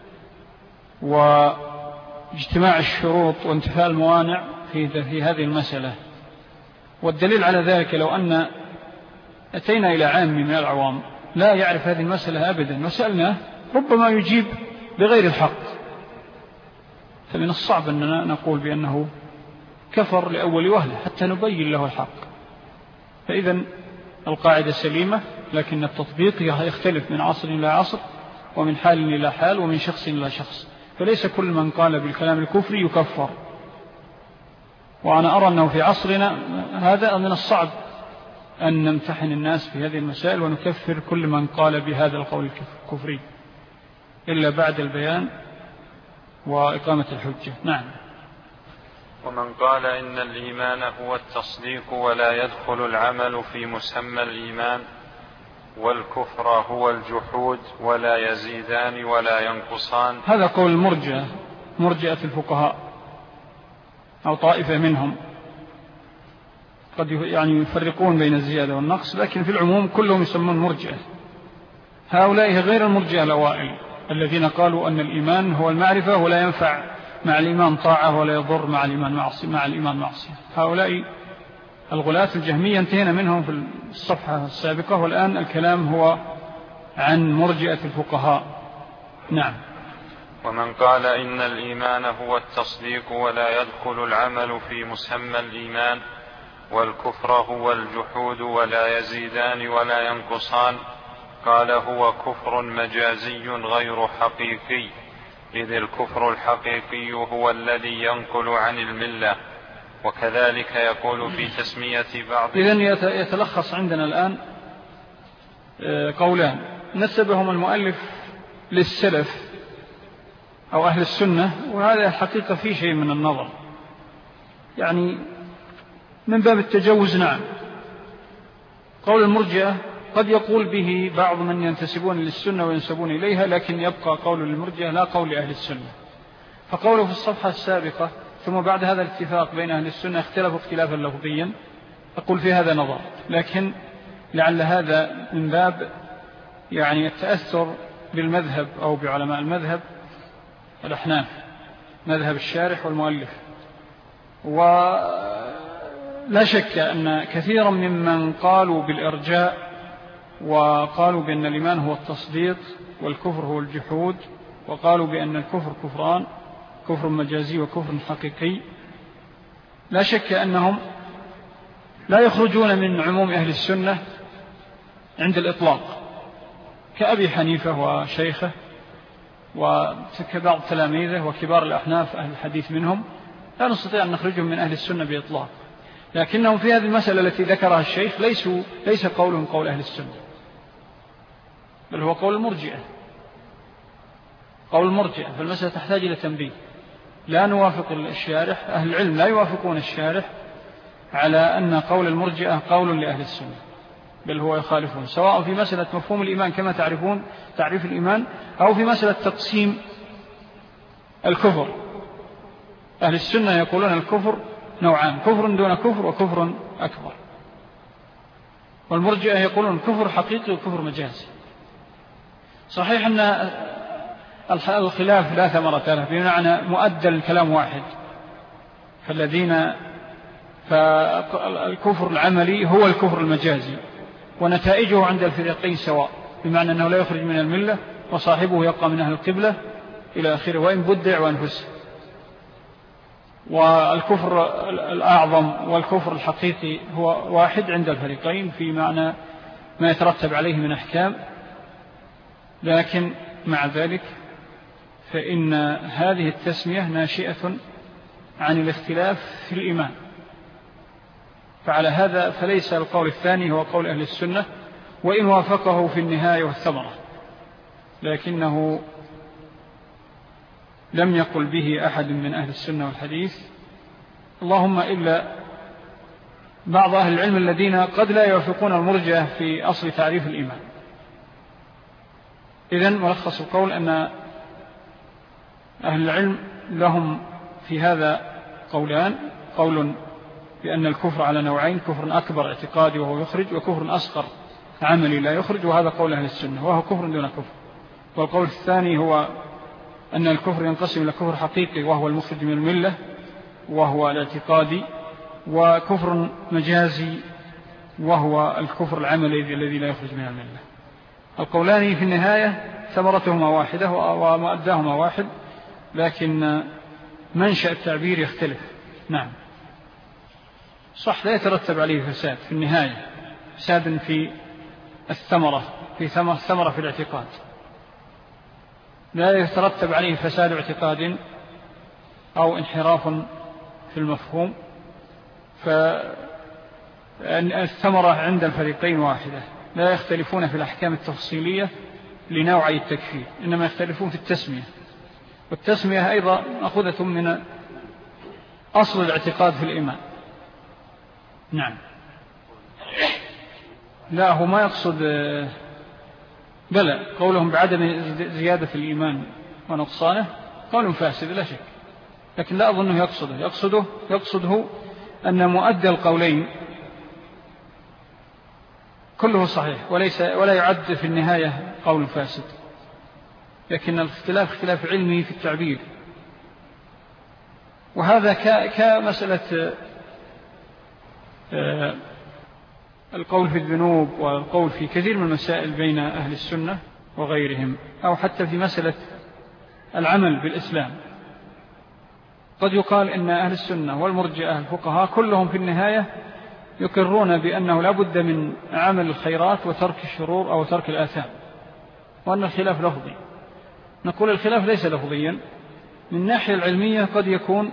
واجتماع الشروط وانتفاء الموانع في, في هذه المسألة. والدليل على ذلك لو أن أتينا إلى عام من العوام لا يعرف هذه المسألة أبدا وسألناه ربما يجيب بغير الحق، فمن الصعب أننا نقول بأنه كفر لأول وهلة حتى نبين له الحق. فإذا القاعدة سليمة، لكن التطبيق يختلف من عصر إلى عصر ومن حال إلى حال ومن شخص إلى شخص. فليس كل من قال بالكلام الكفري يكفر. وأنا أرى أنه في عصرنا هذا من الصعب أن نمتحن الناس في هذه المسائل ونكفر كل من قال بهذا القول الكفري إلا بعد البيان وإقامة الحجة. نعم. ومن قال إن الإيمان هو التصديق ولا يدخل العمل في مسمى الإيمان، والكفر هو الجحود ولا يزيدان ولا ينقصان. هذا قول المرجئة، مرجئة الفقهاء أو طائفة منهم، قد يعني يفرقون بين الزيادة والنقص، لكن في العموم كلهم يسمون مرجئة. هؤلاء غير المرجئة الأوائل الذين قالوا أن الإيمان هو المعرفة ولا ينفع مع الإيمان طاعة ولا يضر مع الإيمان معصية مع الإيمان معصية. هؤلاء الغلاة الجهمية انتهينا منهم في الصفحة السابقة، والآن الكلام هو عن مرجئة الفقهاء. نعم. ومن قال إن الإيمان هو التصديق ولا يدخل العمل في مسمى الإيمان، والكفر هو الجحود ولا يزيدان ولا ينقصان، قال هو كفر مجازي غير حقيقي، إذ الكفر الحقيقي هو الذي ينقل عن الملة. وكذلك يقول في تسمية بعض. إذن يتلخص عندنا الآن قولان نسبهم المؤلف للسلف أو أهل السنة، وهذا الحقيقة فيه شيء من النظر، يعني من باب التجوز. نعم، قول المرجئة قد يقول به بعض من ينتسبون للسنة وينسبون إليها، لكن يبقى قول المرجئة لا قول أهل السنة. فقوله في الصفحة السابقة ثم بعد هذا الاتفاق بين أهل السنة اختلفوا اختلافا لفظيا، أقول في هذا نظر، لكن لعل هذا من باب يعني التأثر بالمذهب أو بعلماء المذهب الأحناف، مذهب الشارح والمؤلف. ولا شك أن كثيرا ممن قالوا بالإرجاء وقالوا بأن الإيمان هو التصديق والكفر هو الجحود، وقالوا بأن الكفر كفران، كفر مجازي وكفر حقيقي، لا شك أنهم لا يخرجون من عموم أهل السنة عند الإطلاق، كأبي حنيفة وشيخه وكبعض تلاميذه وكبار الأحناف أهل الحديث منهم، لا نستطيع أن نخرجهم من أهل السنة بإطلاق. لكنهم في هذه المسألة التي ذكرها الشيخ ليسوا ليس قولهم قول أهل السنة، بل هو قول المرجئة. قول المرجئة فالمسألة تحتاج إلى تنبيه. لا نوافق الشارح، أهل العلم لا يوافقون الشارح على أن قول المرجئة قول لأهل السنة، بل هو يخالفون، سواء في مسألة مفهوم الإيمان كما تعرفون تعريف الإيمان، أو في مسألة تقسيم الكفر. أهل السنة يقولون الكفر نوعان، كفر دون كفر وكفر أكبر، والمرجئة يقولون كفر حقيقي وكفر مجازي. صحيح أن الخلاف لا ثمرة له، بمعنى مؤدى الكلام واحد، فالذين فالكفر العملي هو الكفر المجازي، ونتائجه عند الفريقين سواء، بمعنى أنه لا يخرج من الملة وصاحبه يبقى من أهل القبلة إلى آخره، وإن بدع وانفسه. والكفر الأعظم والكفر الحقيقي هو واحد عند الفريقين في معنى ما يترتب عليه من أحكام، لكن مع ذلك فإن هذه التسمية ناشئة عن الاختلاف في الإيمان، فعلى هذا فليس القول الثاني هو قول أهل السنة، وإن وافقه في النهاية والثمرة، لكنه لم يقل به أحد من أهل السنة والحديث، اللهم إلا بعض أهل العلم الذين قد لا يوافقون المرجئة في أصل تعريف الإيمان. إذن ملخص القول أن أهل العلم لهم في هذا قولان، قول بأن الكفر على نوعين، كفر أكبر اعتقادي وهو يخرج، وكفر أصغر عملي لا يخرج، وهذا قول أهل السنة وهو كفر دون كفر. والقول الثاني هو أن الكفر ينقسم إلى كفر حقيقي وهو المخرج من الملة وهو الاعتقادي، وكفر مجازي وهو الكفر العملي الذي لا يخرج من الملة. القولان في النهاية ثمرتهما واحدة ومؤداهما واحد، لكن منشأ التعبير يختلف. نعم صح، لا يترتب عليه فساد في النهاية، فساد في الثمرة، في ثمرة في الاعتقاد، لا يترتب عليه فساد اعتقاد أو انحراف في المفهوم، فالثمرة عند الفريقين واحدة، لا يختلفون في الأحكام التفصيلية لنوعي التكفير، إنما يختلفون في التسمية، والتسمية أيضا أخذت من أصل الاعتقاد في الإيمان. نعم. لا، هو ما يقصد، بلى قولهم بعدم زيادة الإيمان ونقصانه قول فاسد لا شك، لكن لا أظنه يقصده يقصده يقصده أن مؤدى القولين كله صحيح وليس ولا يعد في النهاية قول فاسد، لكن الاختلاف اختلاف علمي في التعبير. وهذا كمسألة القول في الذنوب والقول في كثير من المسائل بين أهل السنة وغيرهم، أو حتى في مسألة العمل بالإسلام. قد يقال إن أهل السنة والمرجئة الفقهاء كلهم في النهاية يقرون بأنه لا بد من عمل الخيرات وترك الشرور أو ترك الآثام، وأن الخلاف لفظي. نقول الخلاف ليس لفظيا، من الناحية العلمية قد يكون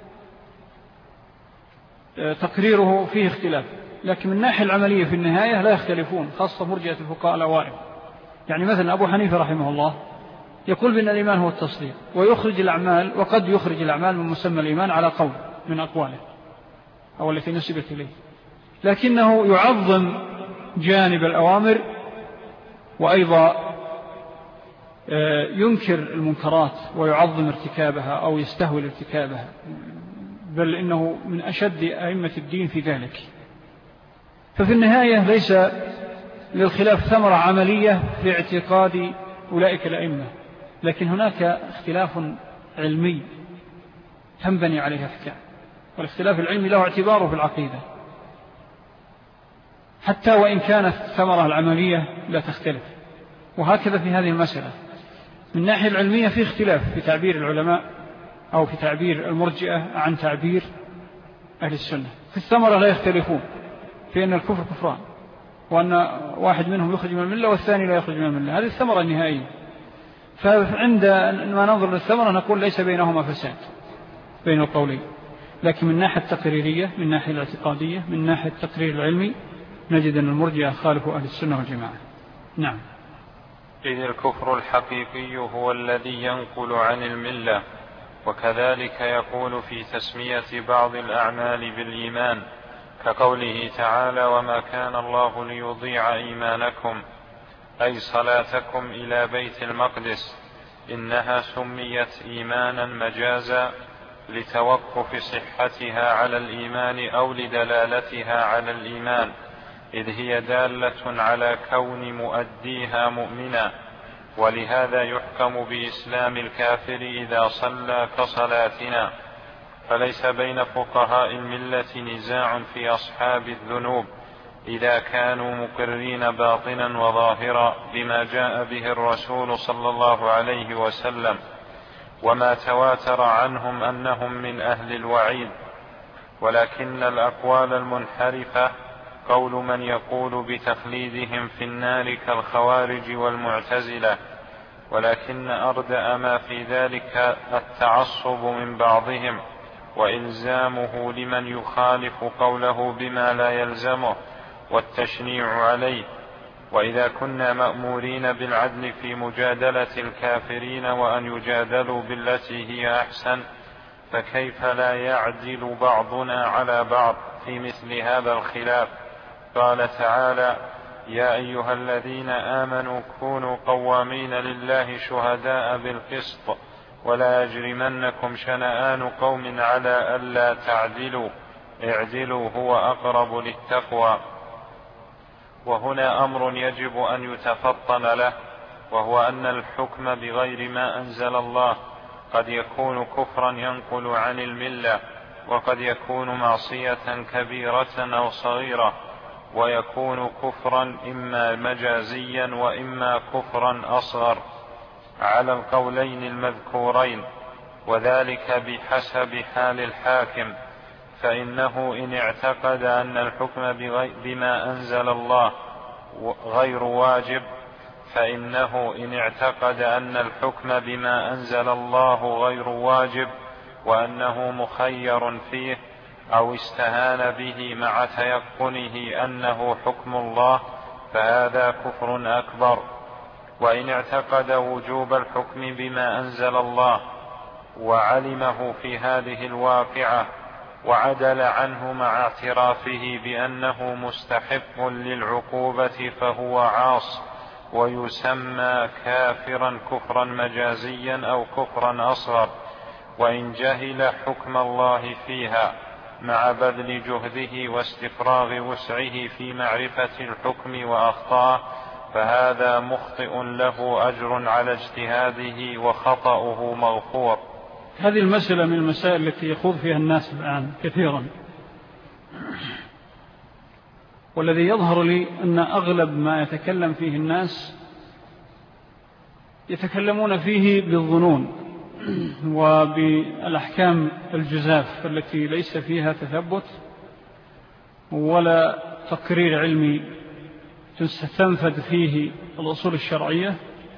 تقريره فيه اختلاف، لكن من الناحية العملية في النهاية لا يختلفون، خاصة مرجئة الفقهاء الأوائل. يعني مثلا أبو حنيفة رحمه الله يقول بأن الإيمان هو التصديق، ويخرج الأعمال، وقد يخرج الأعمال من مسمى الإيمان على قول من أقواله أو التي نسبت إليه، لكنه يعظم جانب الأوامر، وأيضا ينكر المنكرات ويعظم ارتكابها أو يستهوي ارتكابها، بل إنه من أشد أئمة الدين في ذلك. ففي النهاية ليس للخلاف ثمرة عملية في اعتقاد أولئك الأئمة، لكن هناك اختلاف علمي تنبني عليه أحكام، والاختلاف العلمي له اعتباره في العقيدة، حتى وإن كانت الثمرة العملية لا تختلف. وهكذا في هذه المسألة من الناحية العلمية في اختلاف في تعبير العلماء أو في تعبير المرجئة عن تعبير أهل السنة. في الثمرة لا يختلفون في أن الكفر كفران، وأن واحد منهم يخرج من الملة والثاني لا يخرج من الملة، هذه الثمرة النهائية. فعند ما ننظر للثمرة نقول ليس بينهما فساد بين القولين، لكن من ناحية التقريرية، من ناحية الاعتقادية، من ناحية التقرير العلمي، نجد أن المرجئة خالفوا أهل السنة والجماعة. نعم. إذ الكفر الحقيقي هو الذي ينقل عن الملة، وكذلك يقول في تسمية بعض الأعمال بالإيمان، كقوله تعالى: وما كان الله ليضيع إيمانكم، أي صلاتكم إلى بيت المقدس، إنها سميت إيمانا مجازا لتوقف صحتها على الإيمان أو لدلالتها على الإيمان، إذ هي دالة على كون مؤديها مؤمنا، ولهذا يحكم بإسلام الكافر إذا صلى كصلاتنا. فليس بين فقهاء الملة نزاع في أصحاب الذنوب إذا كانوا مقرين باطنا وظاهرا بما جاء به الرسول صلى الله عليه وسلم، وما تواتر عنهم أنهم من أهل الوعيد. ولكن الأقوال المنحرفة قول من يقول بتخليدهم في النار كالخوارج والمعتزلة، ولكن أردأ ما في ذلك التعصب من بعضهم وإلزامه لمن يخالف قوله بما لا يلزمه والتشنيع عليه. وإذا كنا مأمورين بالعدل في مجادلة الكافرين وأن يجادلوا بالتي هي أحسن، فكيف لا يعدل بعضنا على بعض في مثل هذا الخلاف؟ قال تعالى: يا أيها الذين آمنوا كونوا قوامين لله شهداء بالقسط ولا يجرمنكم شنآن قوم على ألا تعدلوا اعدلوا هو أقرب للتقوى. وهنا أمر يجب أن يتفطن له، وهو أن الحكم بغير ما أنزل الله قد يكون كفرا ينقل عن الملة، وقد يكون معصية كبيرة أو صغيرة، ويكون كفرا إما مجازيا وإما كفرا أصغر على القولين المذكورين، وذلك بحسب حال الحاكم. فإنه إن اعتقد أن الحكم بما أنزل الله غير واجب فإنه إن اعتقد أن الحكم بما أنزل الله غير واجب وأنه مخير فيه أو استهان به مع تيقنه أنه حكم الله فهذا كفر أكبر. وإن اعتقد وجوب الحكم بما أنزل الله وعلمه في هذه الواقعة وعدل عنه مع اعترافه بأنه مستحق للعقوبة فهو عاص، ويسمى كافرا كفرا مجازيا أو كفرا أصغر، وإن جهل حكم الله فيها مع بذل جهده واستفراغ وسعه في معرفة الحكم وأخطأه فهذا مخطئ له أجر على اجتهاده وخطأه مغفور. هذه المسألة من المسائل التي يخوض فيها الناس الآن كثيرا، والذي يظهر لي أن أغلب ما يتكلم فيه الناس يتكلمون فيه بالظنون وبالأحكام الجزاف التي ليس فيها تثبت ولا تقرير علمي تنفذ فيه الأصول الشرعية،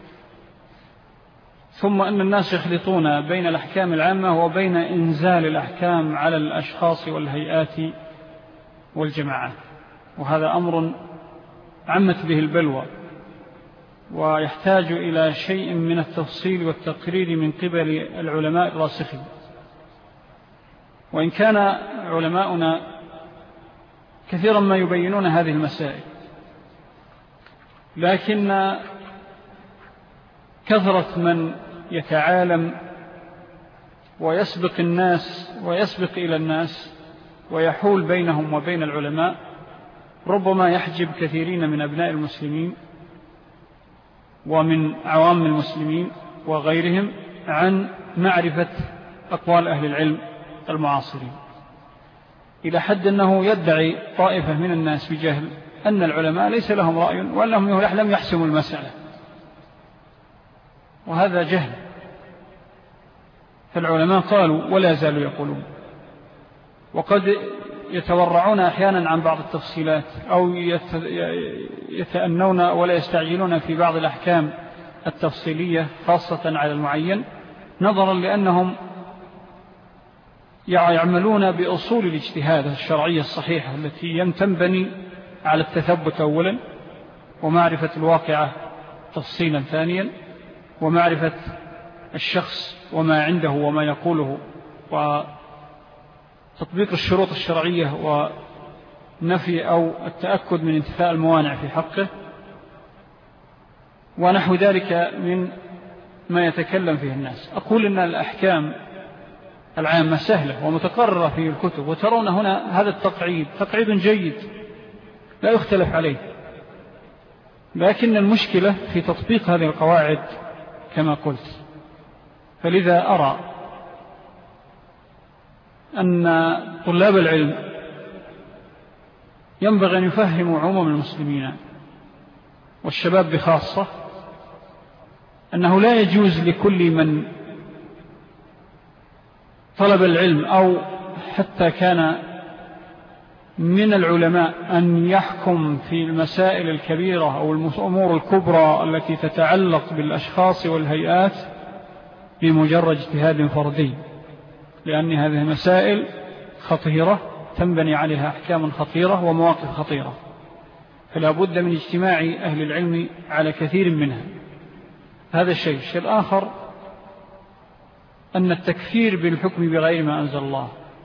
ثم أن الناس يخلطون بين الأحكام العامة وبين إنزال الأحكام على الأشخاص والهيئات والجماعات، وهذا أمر عمت به البلوى ويحتاج إلى شيء من التفصيل والتقرير من قبل العلماء الراسخين. وإن كان علماؤنا كثيرا ما يبينون هذه المسائل، لكن كثرة من يتعالم ويسبق الناس ويسبق إلى الناس ويحول بينهم وبين العلماء ربما يحجب كثيرين من أبناء المسلمين ومن عوام المسلمين وغيرهم عن معرفة أقوال أهل العلم المعاصرين، إلى حد أنه يدعي طائفة من الناس بجهل أن العلماء ليس لهم رأي وأنهم لم يحسموا المسألة، وهذا جهل. فالعلماء قالوا ولا زالوا يقولون، وقد يتورعون أحيانا عن بعض التفصيلات أو يتأنون ولا يستعجلون في بعض الأحكام التفصيلية خاصة على المعين، نظرا لأنهم يعملون بأصول الاجتهاد الشرعية الصحيحة التي تنبني على التثبت أولا، ومعرفة الواقعة تفصيلا ثانيا، ومعرفة الشخص وما عنده وما يقوله، وتطبيق الشروط الشرعية ونفي أو التأكد من انتفاء الموانع في حقه، ونحو ذلك من ما يتكلم فيه الناس. أقول إن الأحكام العامة سهلة ومتقررة في الكتب، وترون هنا هذا التقعيد تقعيد جيد لا يختلف عليه، لكن المشكلة في تطبيق هذه القواعد كما قلت. فلذا أرى أن طلاب العلم ينبغي أن يفهموا عموم المسلمين والشباب بخاصة أنه لا يجوز لكل من طلب العلم أو حتى كان من العلماء أن يحكم في المسائل الكبيرة أو الأمور الكبرى التي تتعلق بالأشخاص والهيئات بمجرد اجتهاد فردي، لأن هذه مسائل خطيرة تنبني عليها أحكام خطيرة ومواقف خطيرة، فلا بد من اجتماع أهل العلم على كثير منها. هذا الشيء. الشيء الآخر أن التكفير بالحكم بغير ما أنزل الله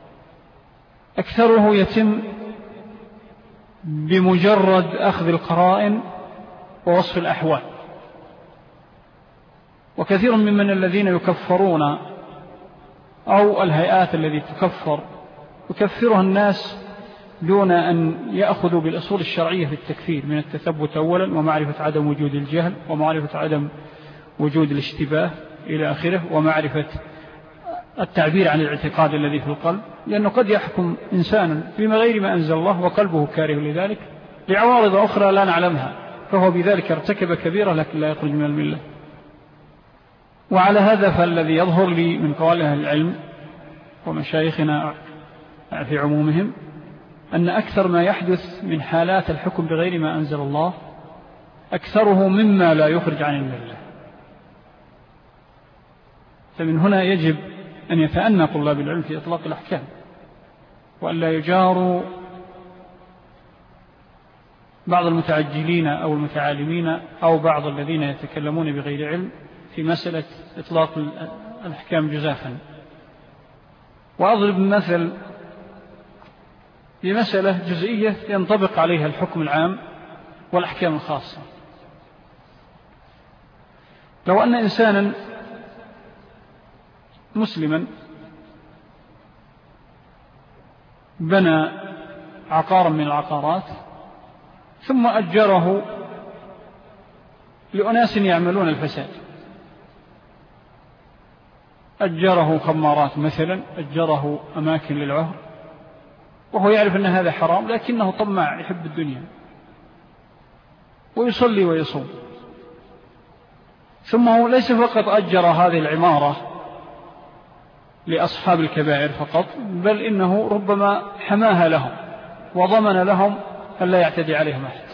أكثره يتم بمجرد أخذ القرائن ووصف الأحوال، وكثير ممن الذين يكفرون أو الهيئات التي تكفر يكفرها الناس دون أن يأخذوا بالأصول الشرعية في التكفير من التثبت أولا، ومعرفة عدم وجود الجهل، ومعرفة عدم وجود الاشتباه إلى آخره، ومعرفة التعبير عن الاعتقاد الذي في القلب، لأنه قد يحكم إنسانا بما غير ما أنزل الله وقلبه كاره لذلك لعوارض أخرى لا نعلمها، فهو بذلك ارتكب كبيرة لكن لا يخرج من الملة. وعلى هذا فالذي يظهر لي من قول أهل العلم ومشايخنا في عمومهم أن أكثر ما يحدث من حالات الحكم بغير ما أنزل الله أكثره مما لا يخرج عن الملة. فمن هنا يجب أن يتأنى طلاب العلم في إطلاق الأحكام، وأن لا يجاروا بعض المتعجلين أو المتعالمين أو بعض الذين يتكلمون بغير علم في مسألة إطلاق الأحكام جزافا. وأضرب مثل بمسألة جزئية ينطبق عليها الحكم العام والأحكام الخاصة. لو أن إنسانا مسلما بنى عقارا من العقارات ثم أجره لأناس يعملون الفساد، أجره خمارات مثلا، أجره أماكن للعهر، وهو يعرف أن هذا حرام لكنه طماع يحب الدنيا ويصلي ويصوم، ثم هو ليس فقط أجر هذه العمارة لأصحاب الكبائر فقط، بل إنه ربما حماها لهم وضمن لهم أن لا يعتدي عليهم أحد.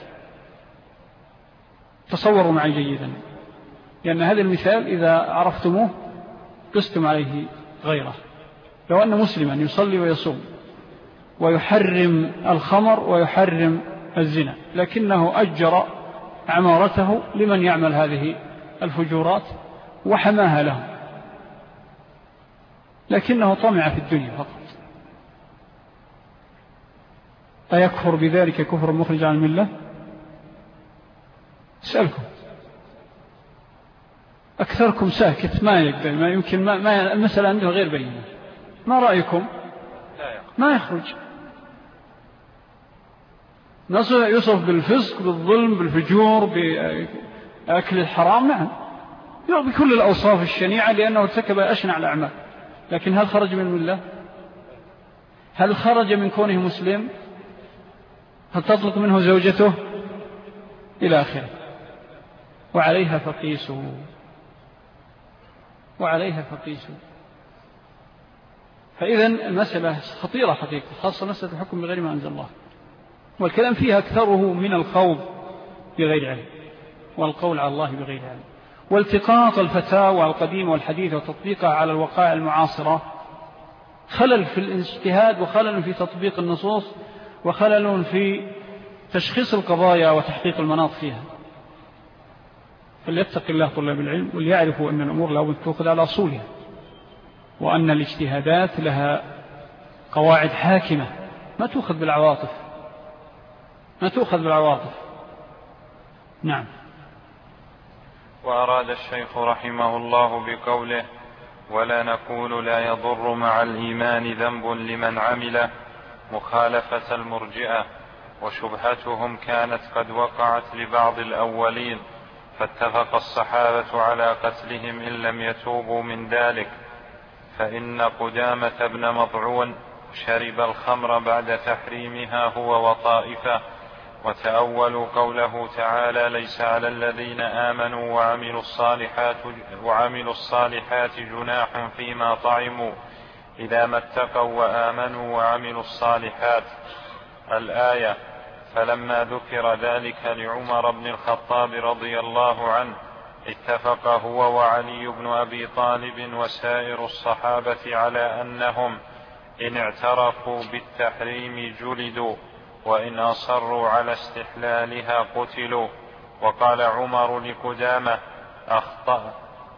تصوروا معي جيدا، لأن هذا المثال إذا عرفتموه قستم عليه غيره. لو أن مسلما يصلي ويصوم ويحرم الخمر ويحرم الزنا، لكنه أجر عمارته لمن يعمل هذه الفجورات وحماها لهم، لكنه طمع في الدنيا فقط، أيكفر بذلك كفر مخرج عن الملة؟ أسألكم، أكثركم ساكت ما يقدر، ما يمكن ما, ما المسألة عنده غير بينة، ما رأيكم؟ ما يخرج، يوصف بالفسق بالظلم بالفجور بأكل الحرام، نعم بكل الأوصاف الشنيعة لأنه ارتكب أشنع الأعمال، لكن هل خرج من الملة؟ هل خرج من كونه مسلم؟ هل تطلق منه زوجته؟ إلى آخره. وعليها فقيسوا وعليها فقيسوا فإذا المسألة خطيرة حقيقة، خاصة مسألة الحكم بغير ما أنزل الله، والكلام فيها أكثره من الخوض بغير علم والقول على الله بغير علم، والتقاط الفتاوى القديمة والحديثة وتطبيقها على الوقائع المعاصرة خلل في الاجتهاد وخلل في تطبيق النصوص وخلل في تشخيص القضايا وتحقيق المناط فيها. فليتق الله طلاب العلم وليعرفوا أن الأمور لا بد تأخذ على أصولها، وأن الاجتهادات لها قواعد حاكمة ما تأخذ بالعواطف ما تأخذ بالعواطف نعم. وأراد الشيخ رحمه الله بقوله ولا نقول لا يضر مع الإيمان ذنب لمن عمله مخالفة المرجئة، وشبهتهم كانت قد وقعت لبعض الأولين، فاتفق الصحابة على قتلهم إن لم يتوبوا من ذلك، فإن قدامة بن مطعون شرب الخمر بعد تحريمها هو وطائفة، وتأولوا قوله تعالى ليس على الذين آمنوا وعملوا الصالحات, وعملوا الصالحات جناح فيما طعموا إذا ما اتقوا وآمنوا وعملوا الصالحات الآية. فلما ذكر ذلك لعمر بن الخطاب رضي الله عنه اتفق هو وعلي بن أبي طالب وسائر الصحابة على أنهم إن اعترفوا بالتحريم جلدوا، وإن أصروا على استحلالها قتلوا. وقال عمر لقدامة أخطأ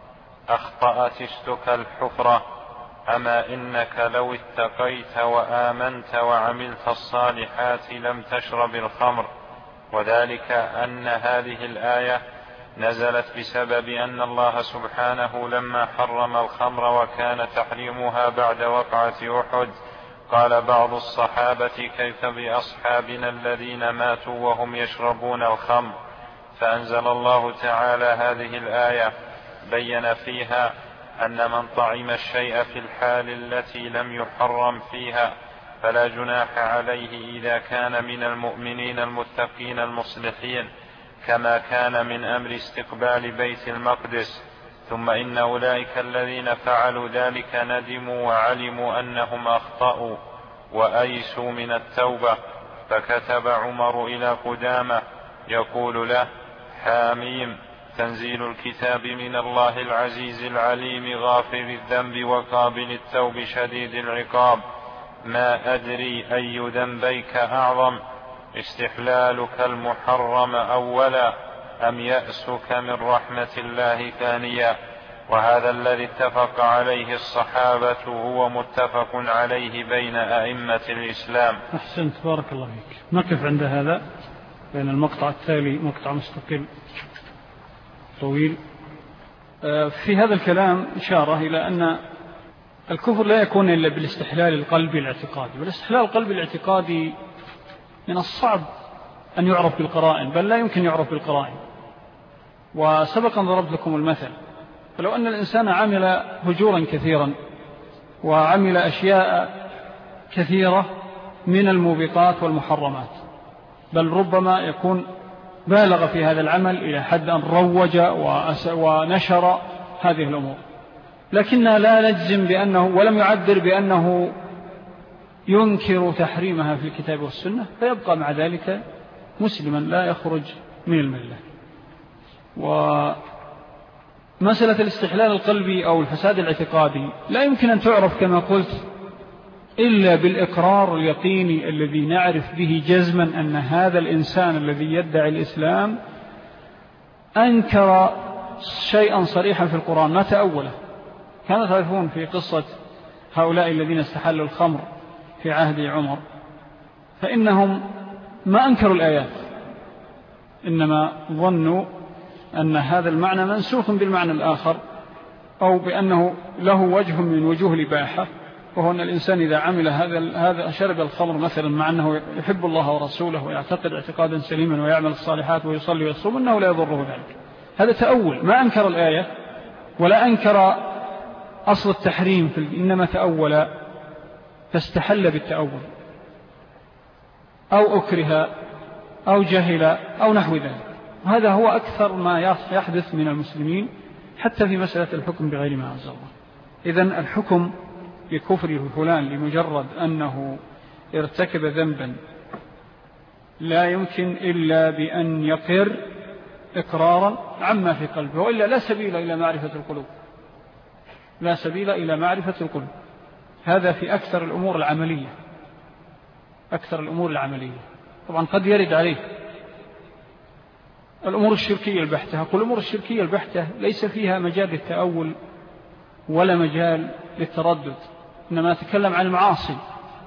أخطأت اشتك الحفرة، أما إنك لو اتقيت وآمنت وعملت الصالحات لم تشرب الخمر. وذلك أن هذه الآية نزلت بسبب أن الله سبحانه لما حرم الخمر وكان تحريمها بعد وقعة أحد قال بعض الصحابة كيف بأصحابنا الذين ماتوا وهم يشربون الخمر، فأنزل الله تعالى هذه الآية بين فيها أن من طعم الشيء في الحال التي لم يحرم فيها فلا جناح عليه إذا كان من المؤمنين المتقين المصلحين، كما كان من أمر استقبال بيت المقدس. ثم إن أولئك الذين فعلوا ذلك ندموا وعلموا أنهم أخطأوا وأيسوا من التوبة، فكتب عمر إلى قدامة يقول له حاميم تنزيل الكتاب من الله العزيز العليم غافر الذنب وقابل التوب شديد العقاب، ما أدري أي ذنبيك أعظم استحلالك المحرم أولا أم يأسك من رحمة الله ثانيا. وهذا الذي اتفق عليه الصحابة هو متفق عليه بين أئمة الإسلام. أحسنت، بارك الله فيك. نقف عند هذا، بين المقطع التالي مقطع مستقل طويل. في هذا الكلام إشارة إلى أن الكفر لا يكون إلا بالاستحلال القلبي الاعتقادي، والاستحلال القلبي الاعتقادي من الصعب أن يعرف بالقرائن، بل لا يمكن يعرف بالقرائن. وسبقا ضربت لكم المثل، فلو أن الإنسان عمل هجورا كثيرا وعمل أشياء كثيرة من الموبقات والمحرمات، بل ربما يكون بالغ في هذا العمل إلى حد أن روج ونشر هذه الأمور، لكننا لا نجزم بأنه ولم يعبر بأنه ينكر تحريمها في الكتاب والسنة، فيبقى مع ذلك مسلما لا يخرج من الملة. ومسألة الاستحلال القلبي أو الفساد الاعتقادي لا يمكن أن تعرف كما قلت إلا بالإقرار اليقيني الذي نعرف به جزما أن هذا الإنسان الذي يدعي الإسلام أنكر شيئا صريحا في القرآن ما تأوله. كانوا تعرفون في قصة هؤلاء الذين استحلوا الخمر في عهد عمر، فإنهم ما أنكروا الآيات، إنما ظنوا أن هذا المعنى منسوخ بالمعنى الآخر، أو بأنه له وجه من وجوه الإباحة، وهو أن الإنسان إذا عمل هذا هذا شرب الخمر مثلا مع أنه يحب الله ورسوله ويعتقد اعتقادا سليما ويعمل الصالحات ويصلي ويصوم أنه لا يضره ذلك. هذا تأول، ما أنكر الآية ولا أنكر أصل التحريم، إنما تأول فاستحل بالتأول أو أكره أو جهل أو نحو ذلك. وهذا هو أكثر ما يحدث من المسلمين حتى في مسألة الحكم بغير ما أنزل الله. إذن الحكم بكفر فلان لمجرد أنه ارتكب ذنبا لا يمكن إلا بأن يقر إقرارا عما في قلبه، وإلا لا سبيل إلى معرفة القلوب، لا سبيل إلى معرفة القلوب. هذا في أكثر الأمور العملية، أكثر الأمور العملية. طبعا قد يرد عليه الأمور الشركية البحتة. أقول الأمور الشركية البحتة ليس فيها مجال للتأول ولا مجال للتردد، إنما نتكلم عن المعاصي.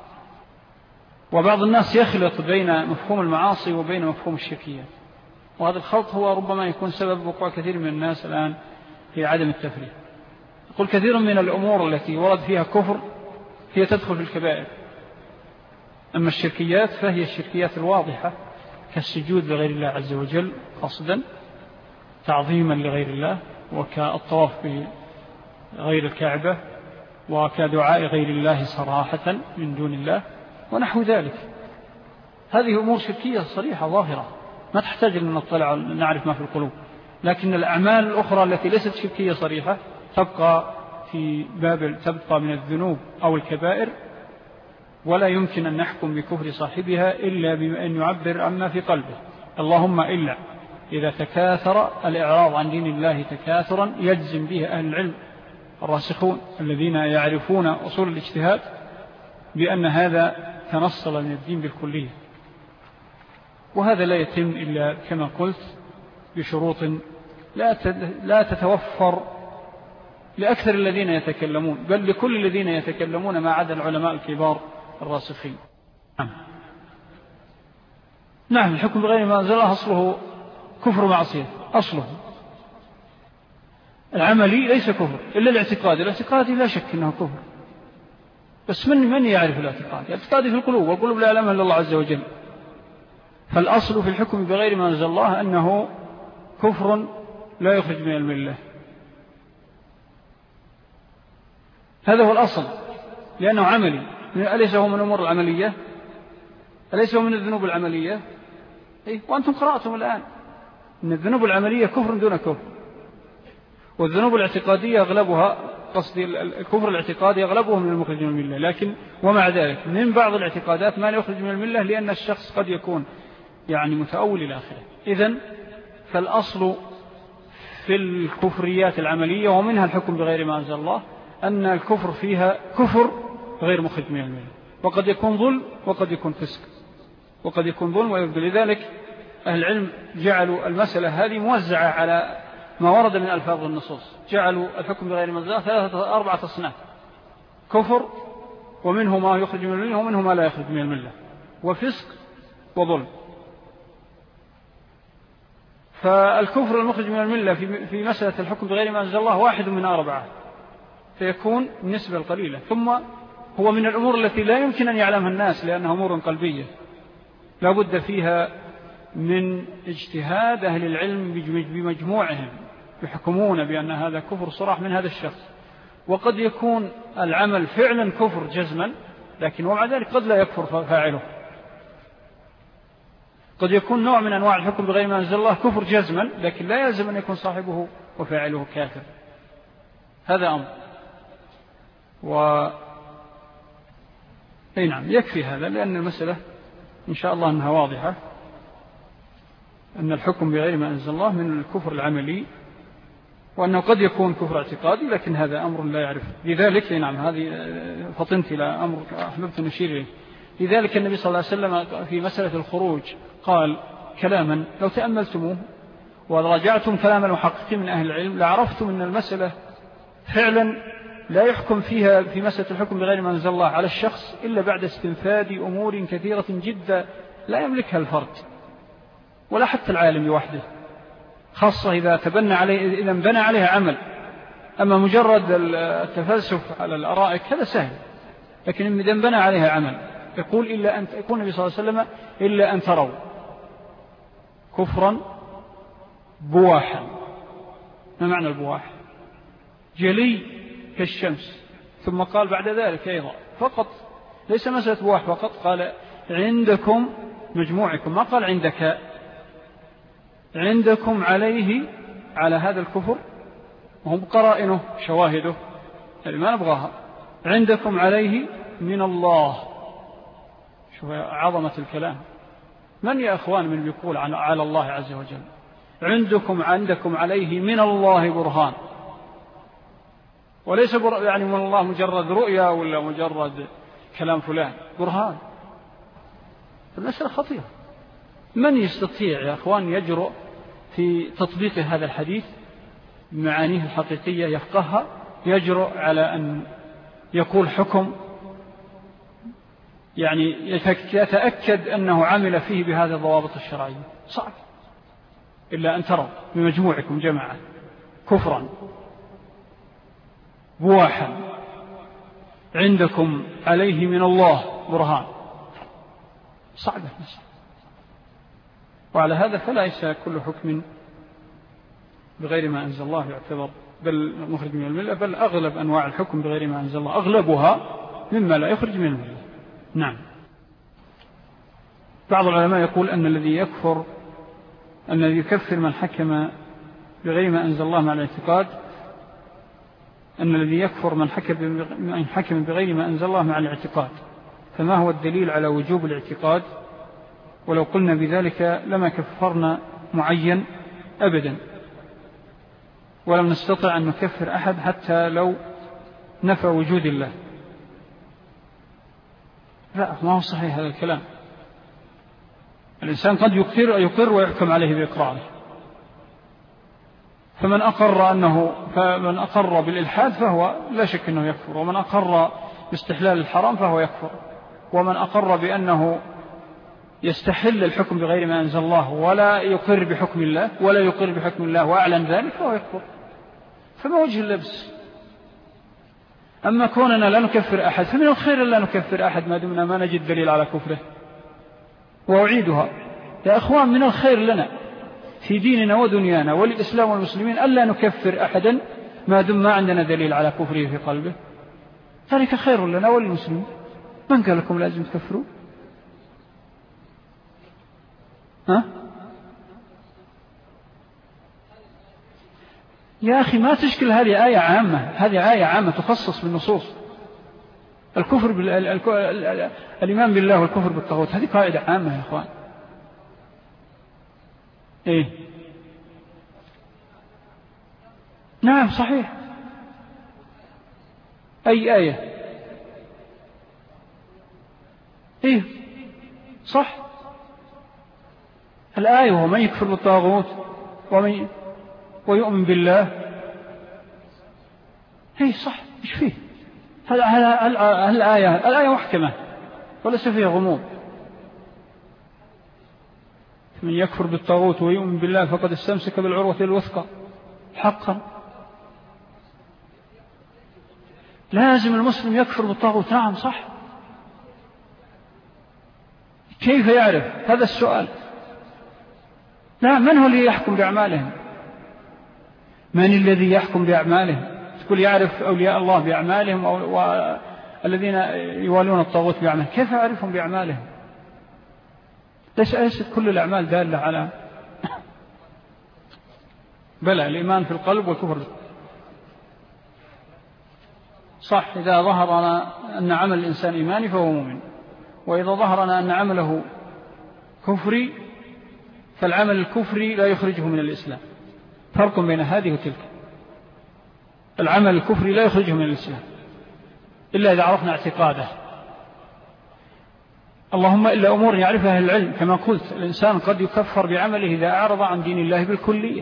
وبعض الناس يخلط بين مفهوم المعاصي وبين مفهوم الشركيات، وهذا الخلط هو ربما يكون سبب وقوع كثير من الناس الآن في عدم التفريق. أقول كثير من الأمور التي ورد فيها كفر هي تدخل في الكبائر، أما الشركيات فهي الشركيات الواضحة كالسجود لغير الله عز وجل قصدا تعظيما لغير الله، وكالطواف بغير الكعبة، وكدعاء غير الله صراحة من دون الله ونحو ذلك. هذه أمور شركية صريحة ظاهرة ما تحتاج أن نطلع نعرف ما في القلوب، لكن الأعمال الأخرى التي ليست شركية صريحة تبقى في باب تبقى من الذنوب أو الكبائر، ولا يمكن أن نحكم بكفر صاحبها إلا بأن يعبر عما في قلبه، اللهم إلا إذا تكاثر الإعراض عن دين الله تكاثرا يجزم به أهل العلم الراسخون الذين يعرفون أصول الاجتهاد بأن هذا تنصل من الدين بالكلية. وهذا لا يتم إلا كما قلت بشروط لا تتوفر لأكثر الذين يتكلمون، بل لكل الذين يتكلمون ما عدا العلماء الكبار الراسخين. نعم, نعم الحكم بغير ما أنزل الله أصله كفر معصية، أصله العملي ليس كفر إلا الاعتقاد. الاعتقاد لا شك أنه كفر، بس من من يعرف الاعتقاد؟ الاعتقاد في القلوب، والقلوب لا يعلمها إلا الله عز وجل. فالأصل في الحكم بغير ما أنزل الله أنه كفر لا يخرج من الملة، هذا هو الأصل، لأنه عملي. أليس هو من الأمور العملية؟ أليس هو من الذنوب العملية؟ إيه؟ وأنتم قرأتم الآن أن الذنوب العملية كفر دون كفر، والذنوب الاعتقادية أغلبها قصدي الكفر الاعتقادي أغلبه من المخرج من الملة، لكن ومع ذلك من بعض الاعتقادات ما لا يخرج من الملة، لأن الشخص قد يكون يعني متأول إلى آخره. إذن فالأصل في الكفريات العملية ومنها الحكم بغير ما أنزل الله أن الكفر فيها كفر غير مخرج من الملة، وقد يكون ظلم وقد يكون فسق وقد يكون ظلم ويبدو. لذلك أهل العلم جعلوا المسألة هذه موزعة على ما ورد من ألفاظ النصوص، جعلوا الحكم بغير ما أنزل الله ثلاثة أربعة أصناف: كفر، ومنه ما يخرج من الملة، ومنه ما لا يخرج من الملة، وفسق، وظلم. فالكفر المخرج من الملة في مسألة الحكم بغير ما أنزل الله واحد من أربعة، فيكون النسبة القليلة. ثم هو من الأمور التي لا يمكن أن يعلمها الناس، لأنها أمور قلبية لا بد فيها من اجتهاد أهل العلم بمجموعهم، يحكمون بأن هذا كفر صراح من هذا الشخص. وقد يكون العمل فعلا كفر جزما، لكن ومع ذلك قد لا يكفر فاعله. قد يكون نوع من أنواع الحكم بغير ما أنزل الله كفر جزما، لكن لا يلزم أن يكون صاحبه وفاعله كافر. هذا أمر. و أي نعم، يكفي هذا، لأن المسألة إن شاء الله أنها واضحة، أن الحكم بغير ما أنزل الله من الكفر العملي، وأنه قد يكون كفر اعتقادي، لكن هذا أمر لا يعرف. لذلك نعم، هذه فطنت إلى أمر أحببت نشير إليه. لذلك النبي صلى الله عليه وسلم في مسألة الخروج قال كلاما لو تأملتموه وراجعتم كلام المحققين من أهل العلم لعرفتم أن المسألة فعلا لا يحكم فيها في مسألة الحكم بغير ما أنزل الله على الشخص إلا بعد استنفاد أمور كثيرة جدا لا يملكها الفرد ولا حتى العالم لوحده، خاصة إذا تبنى عليه، إذا بنى عليها عمل. أما مجرد التفلسف على الأرائك هذا سهل، لكن إذا بنى عليها عمل يقول إلا أن يكون النبي صلى الله عليه وسلم إلا أن تروا كفرا بواحا. ما معنى البواح؟ جلي كالشمس. ثم قال بعد ذلك أيضا فقط، ليس مسألة بواح فقط، قال عندكم مجموعكم، ما قال عندك، عندكم عليه على هذا الكفر، وهم قرائنه شواهده يعني ما نبغاها، عندكم عليه من الله. شوف عظمة الكلام. من يا أخوان من يقول على الله عز وجل عندكم عندكم عليه من الله برهان، وليس بر... يعني من الله مجرد رؤيا ولا مجرد كلام فلان، برهان. المسألة خطيرة. من يستطيع يا أخوان يجرؤ في تطبيق هذا الحديث بمعانيه الحقيقية يفقهها، يجرؤ على أن يقول حكم يعني يتأكد أنه عمل فيه بهذه الضوابط الشرعية؟ صعب. إلا أن تروا بمجموعكم جماعة كفرا بواحا عندكم عليه من الله برهان. صعبة مسألة. وعلى هذا فليس كل حكم بغير ما أنزل الله يعتبر بل مخرج من الملة، بل أغلب أنواع الحكم بغير ما أنزل الله أغلبها مما لا يخرج من الملة. نعم. بعض العلماء يقول أن الذي يكفر أن الذي يكفر من حكم بغير ما أنزل الله مع الاعتقاد، أن الذي يكفر من حكم بغير ما أنزل الله مع الاعتقاد. فما هو الدليل على وجوب الاعتقاد؟ ولو قلنا بذلك لما كفرنا معين أبدا، ولم نستطع أن نكفر أحد حتى لو نفى وجود الله. لا، ما هو صحيح هذا الكلام. الإنسان قد يقر, يقر ويحكم عليه بإقراره. فمن أقر أنه فمن أقر بالإلحاد فهو لا شك أنه يكفر، ومن أقر باستحلال الحرام فهو يكفر، ومن أقر بأنه يستحل الحكم بغير ما أنزل الله ولا يقر بحكم الله ولا يقر بحكم الله وأعلن ذلك فهو يكفر. فما وجه اللبس؟ أما كوننا لا نكفر أحد فمن الخير لا نكفر أحد ما دمنا ما نجد دليل على كفره. وأعيدها يا أخوان، من الخير لنا في ديننا ودنيانا والإسلام والمسلمين ألا نكفر أحدا ما دم ما عندنا دليل على كفره في قلبه. ذلك خير لنا وللمسلمين. من قال لكم لازم تكفروا؟ ها؟ يا أخي ما تشكل، هذه آية عامة، هذه آية عامة تخصص بالنصوص. الكفر بال... ال... ال... الإيمان بالله والكفر بالطاغوت هذه قاعدة عامة يا أخوان. إيه؟ نعم صحيح. أي آية؟ إيه صح. الآية ومن يكفر بالطاغوت ومن ويؤمن بالله. هي صح، إيش فيه؟ هل الآية الآية محكمة وليس فيها غموض. من يكفر بالطاغوت ويؤمن بالله فقد استمسك بالعروة الوثقى حقا. لازم المسلم يكفر بالطاغوت، نعم صح. كيف يعرف؟ هذا السؤال. لا، من هو الذي يحكم بأعمالهم؟ من الذي يحكم بأعمالهم؟ تقول يعرف أولياء الله بأعمالهم والذين يوالون الطاغوت بأعمالهم، كيف يعرفهم بأعمالهم؟ ليست كل الأعمال دالة على بلى الإيمان في القلب والكفر. صح، إذا ظهرنا أن عمل الإنسان إيماني فهو مؤمن، وإذا ظهرنا أن عمله كفري فالعمل الكفري لا يخرجه من الإسلام. فرق بين هذه وتلك. العمل الكفري لا يخرجه من الإسلام إلا إذا عرفنا اعتقاده، اللهم إلا أمور يعرفها أهل العلم. كما قلت الإنسان قد يكفر بعمله إذا أعرض عن دين الله بالكلية،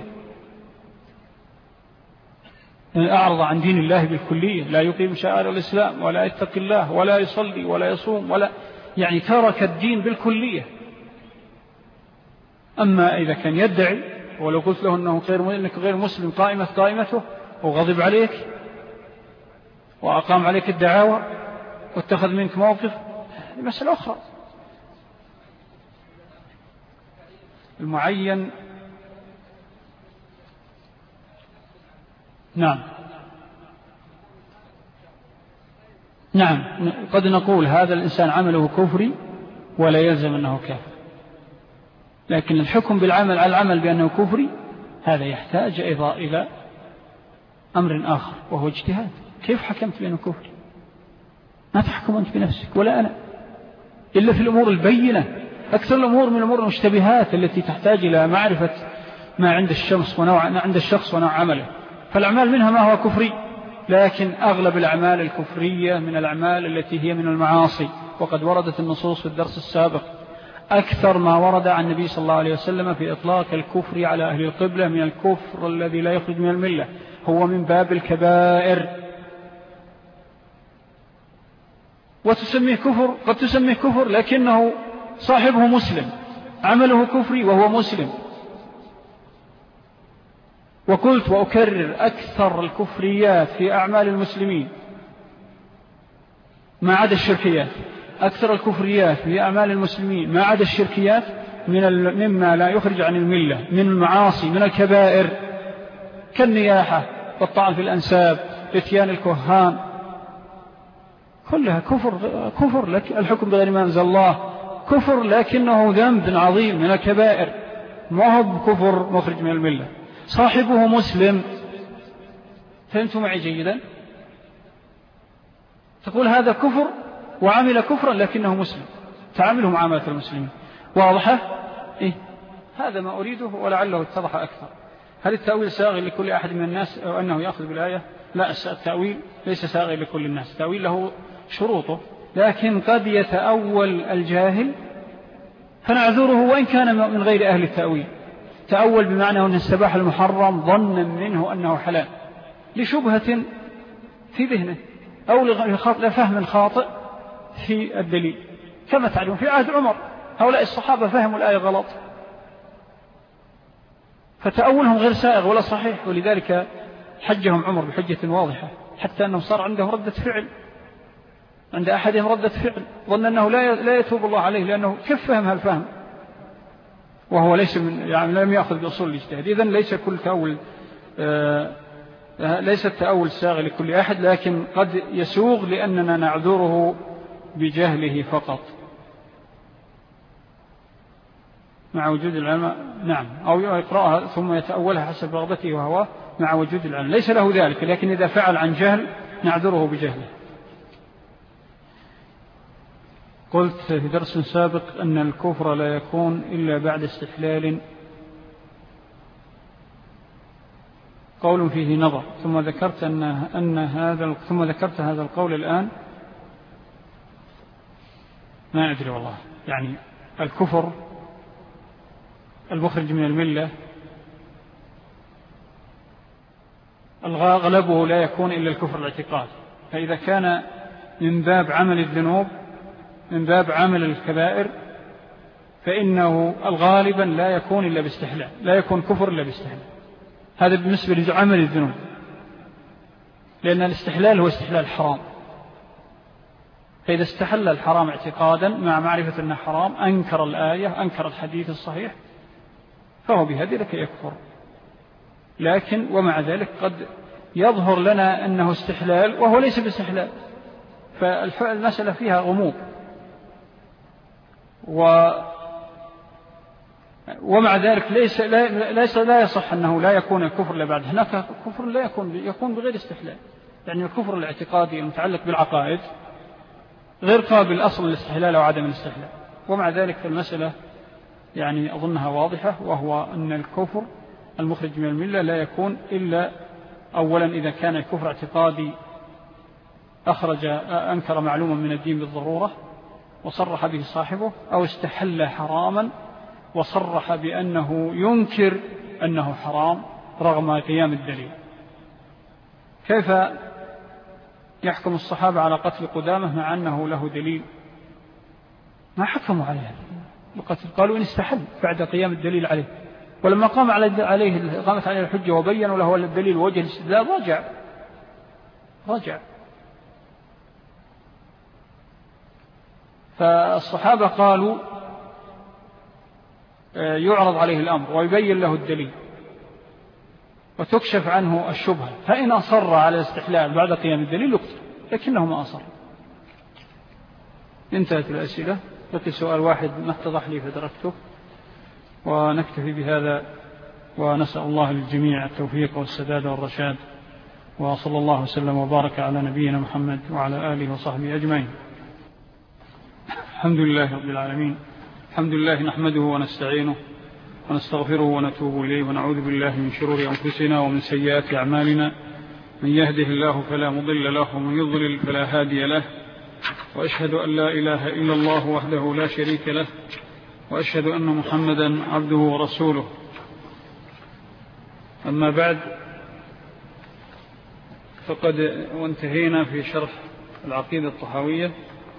إن أعرض عن دين الله بالكلية، لا يقيم شعائر الإسلام ولا يتقي الله ولا يصلي ولا يصوم ولا يعني ترك الدين بالكلية. أما إذا كان يدعي، ولو قلت له أنه غير غير مسلم قائمة قائمته وغضب عليك وأقام عليك الدعاوى واتخذ منك موقف، مسألة أخرى. المعين نعم نعم قد نقول هذا الإنسان عمله كفري ولا يلزم أنه كافر، لكن الحكم بالعمل على العمل بأنه كفري هذا يحتاج أيضا إلى أمر آخر وهو اجتهاد. كيف حكمت بأنه كفري؟ ما تحكم أنت بنفسك ولا أنا إلا في الأمور البينة. أكثر الأمور من الأمور المشتبهات التي تحتاج إلى معرفة ما عند الشخص ونوع عند الشخص ونوع عمله. فالأعمال منها ما هو كفري، لكن أغلب الأعمال الكفرية من الأعمال التي هي من المعاصي، وقد وردت النصوص في الدرس السابق أكثر ما ورد عن النبي صلى الله عليه وسلم في إطلاق الكفر على أهل القبلة من الكفر الذي لا يخرج من الملة، هو من باب الكبائر. وتسميه كفر، قد تسميه كفر لكنه صاحبه مسلم، عمله كفري وهو مسلم. وقلت وأكرر أكثر الكفريات في أعمال المسلمين ما عدا الشركيات، أكثر الكفريات في أعمال المسلمين ما عدا الشركيات من مما لا يخرج عن الملة، من المعاصي، من الكبائر كالنياحة والطعن في الأنساب، اتيان الكهان، كلها كفر. كفر لك الحكم بغير ما أنزل الله كفر، لكنه ذنب عظيم من الكبائر، ما هو كفر مخرج من الملة. صاحبه مسلم. فهمتوا معي جيدا؟ تقول هذا كفر وعمل كفرا لكنه مسلم، تعامله معاملة المسلمين. واضحة؟ إيه؟ هذا ما أريده ولعله اتضح أكثر. هل التأويل ساغي لكل أحد من الناس أو أنه يأخذ بالآية؟ لا، التأويل ليس ساغي لكل الناس، التأويل له شروطه، لكن قد يتأول الجاهل فنعذره وإن كان من غير أهل التأويل. تأول بمعنى أن استباح المحرم ظنا منه أنه حلال لشبهة في ذهنه أو لفهم خاطئ في الدليل، كما تعلمون في عهد عمر هؤلاء الصحابة فهموا الآية غلط، فتأولهم غير سائغ ولا صحيح، ولذلك حجهم عمر بحجة واضحة، حتى أنه صار عندهم ردة فعل، عند أحدهم ردة فعل، ظن أنه لا يتوب الله عليه لأنه كيف فهم هالفهم وهو ليس من يعني لم يأخذ بأصول الاجتهاد. إذن ليس كل تأول آه ليس التأول ساغ لكل أحد، لكن قد يسوغ لأننا نعذره بجهله فقط مع وجود العلم. نعم، أو يقرأها ثم يتأولها حسب رغبته وهواه مع وجود العلم، ليس له ذلك، لكن إذا فعل عن جهل نعذره بجهله. قلت في درس سابق أن الكفر لا يكون إلا بعد استحلال، قول فيه نظر، ثم ذكرت أن أن هذا ثم ذكرت هذا القول الآن، ما أدري والله، يعني الكفر المخرج من الملة أغلبه لا يكون إلا الكفر الاعتقادي. فإذا كان من باب عمل الذنوب من باب عمل الكبائر فإنه الغالبا لا يكون إلا باستحلال، لا يكون كفر إلا باستحلال. هذا بالنسبة لعمل الذنوب، لأن الاستحلال هو استحلال حرام. فإذا استحل الحرام اعتقادا مع معرفة أنه حرام، أنكر الآية أنكر الحديث الصحيح، فهو بهذلك يكفر. لكن ومع ذلك قد يظهر لنا أنه استحلال وهو ليس باستحلال، فالمسألة فيها غموض. و ومع ذلك ليس لا, ليس لا يصح أنه لا يكون الكفر إلا بعد. هناك كفر لا يكون يكون بغير استحلال، يعني الكفر الاعتقادي المتعلق بالعقائد غير قابل أصل الاستحلال أو عدم الاستحلال. ومع ذلك المسألة يعني أظنها واضحة، وهو أن الكفر المخرج من الملة لا يكون إلا أولا إذا كان الكفر اعتقادي أخرج أنكر معلوما من الدين بالضرورة وصرح به صاحبه، أو استحل حراما وصرح بأنه ينكر أنه حرام رغم قيام الدليل. كيف يحكم الصحابة على قتل قدامة مع أنه له دليل؟ ما حكموا عليه القتل، قالوا إن استحل بعد قيام الدليل عليه، ولما قام عليه قامت عليه الحجة وبينوا له الدليل ووجه الاستدلال رجع رجع فالصحابة قالوا يعرض عليه الأمر ويبين له الدليل وتكشف عنه الشبهة، فإن أصر على الاستحلال بعد قيام الدليل يقتل، لكنه ما أصر. انتهت الأسئلة. بقي سؤال واحد ما اتضح لي فتركته، ونكتفي بهذا، ونسأل الله للجميع التوفيق والسداد والرشاد، وصلى الله وسلم وبارك على نبينا محمد وعلى آله وصحبه أجمعين. الحمد لله رب العالمين. الحمد لله نحمده ونستعينه ونستغفره ونتوب إليه، ونعوذ بالله من شرور أنفسنا ومن سيئات أعمالنا، من يهده الله فلا مضل له ومن يضلل فلا هادي له، وأشهد أن لا إله إلا الله وحده لا شريك له، وأشهد أن محمدا عبده ورسوله. أما بعد، فقد وانتهينا في شرح العقيدة الطحاوية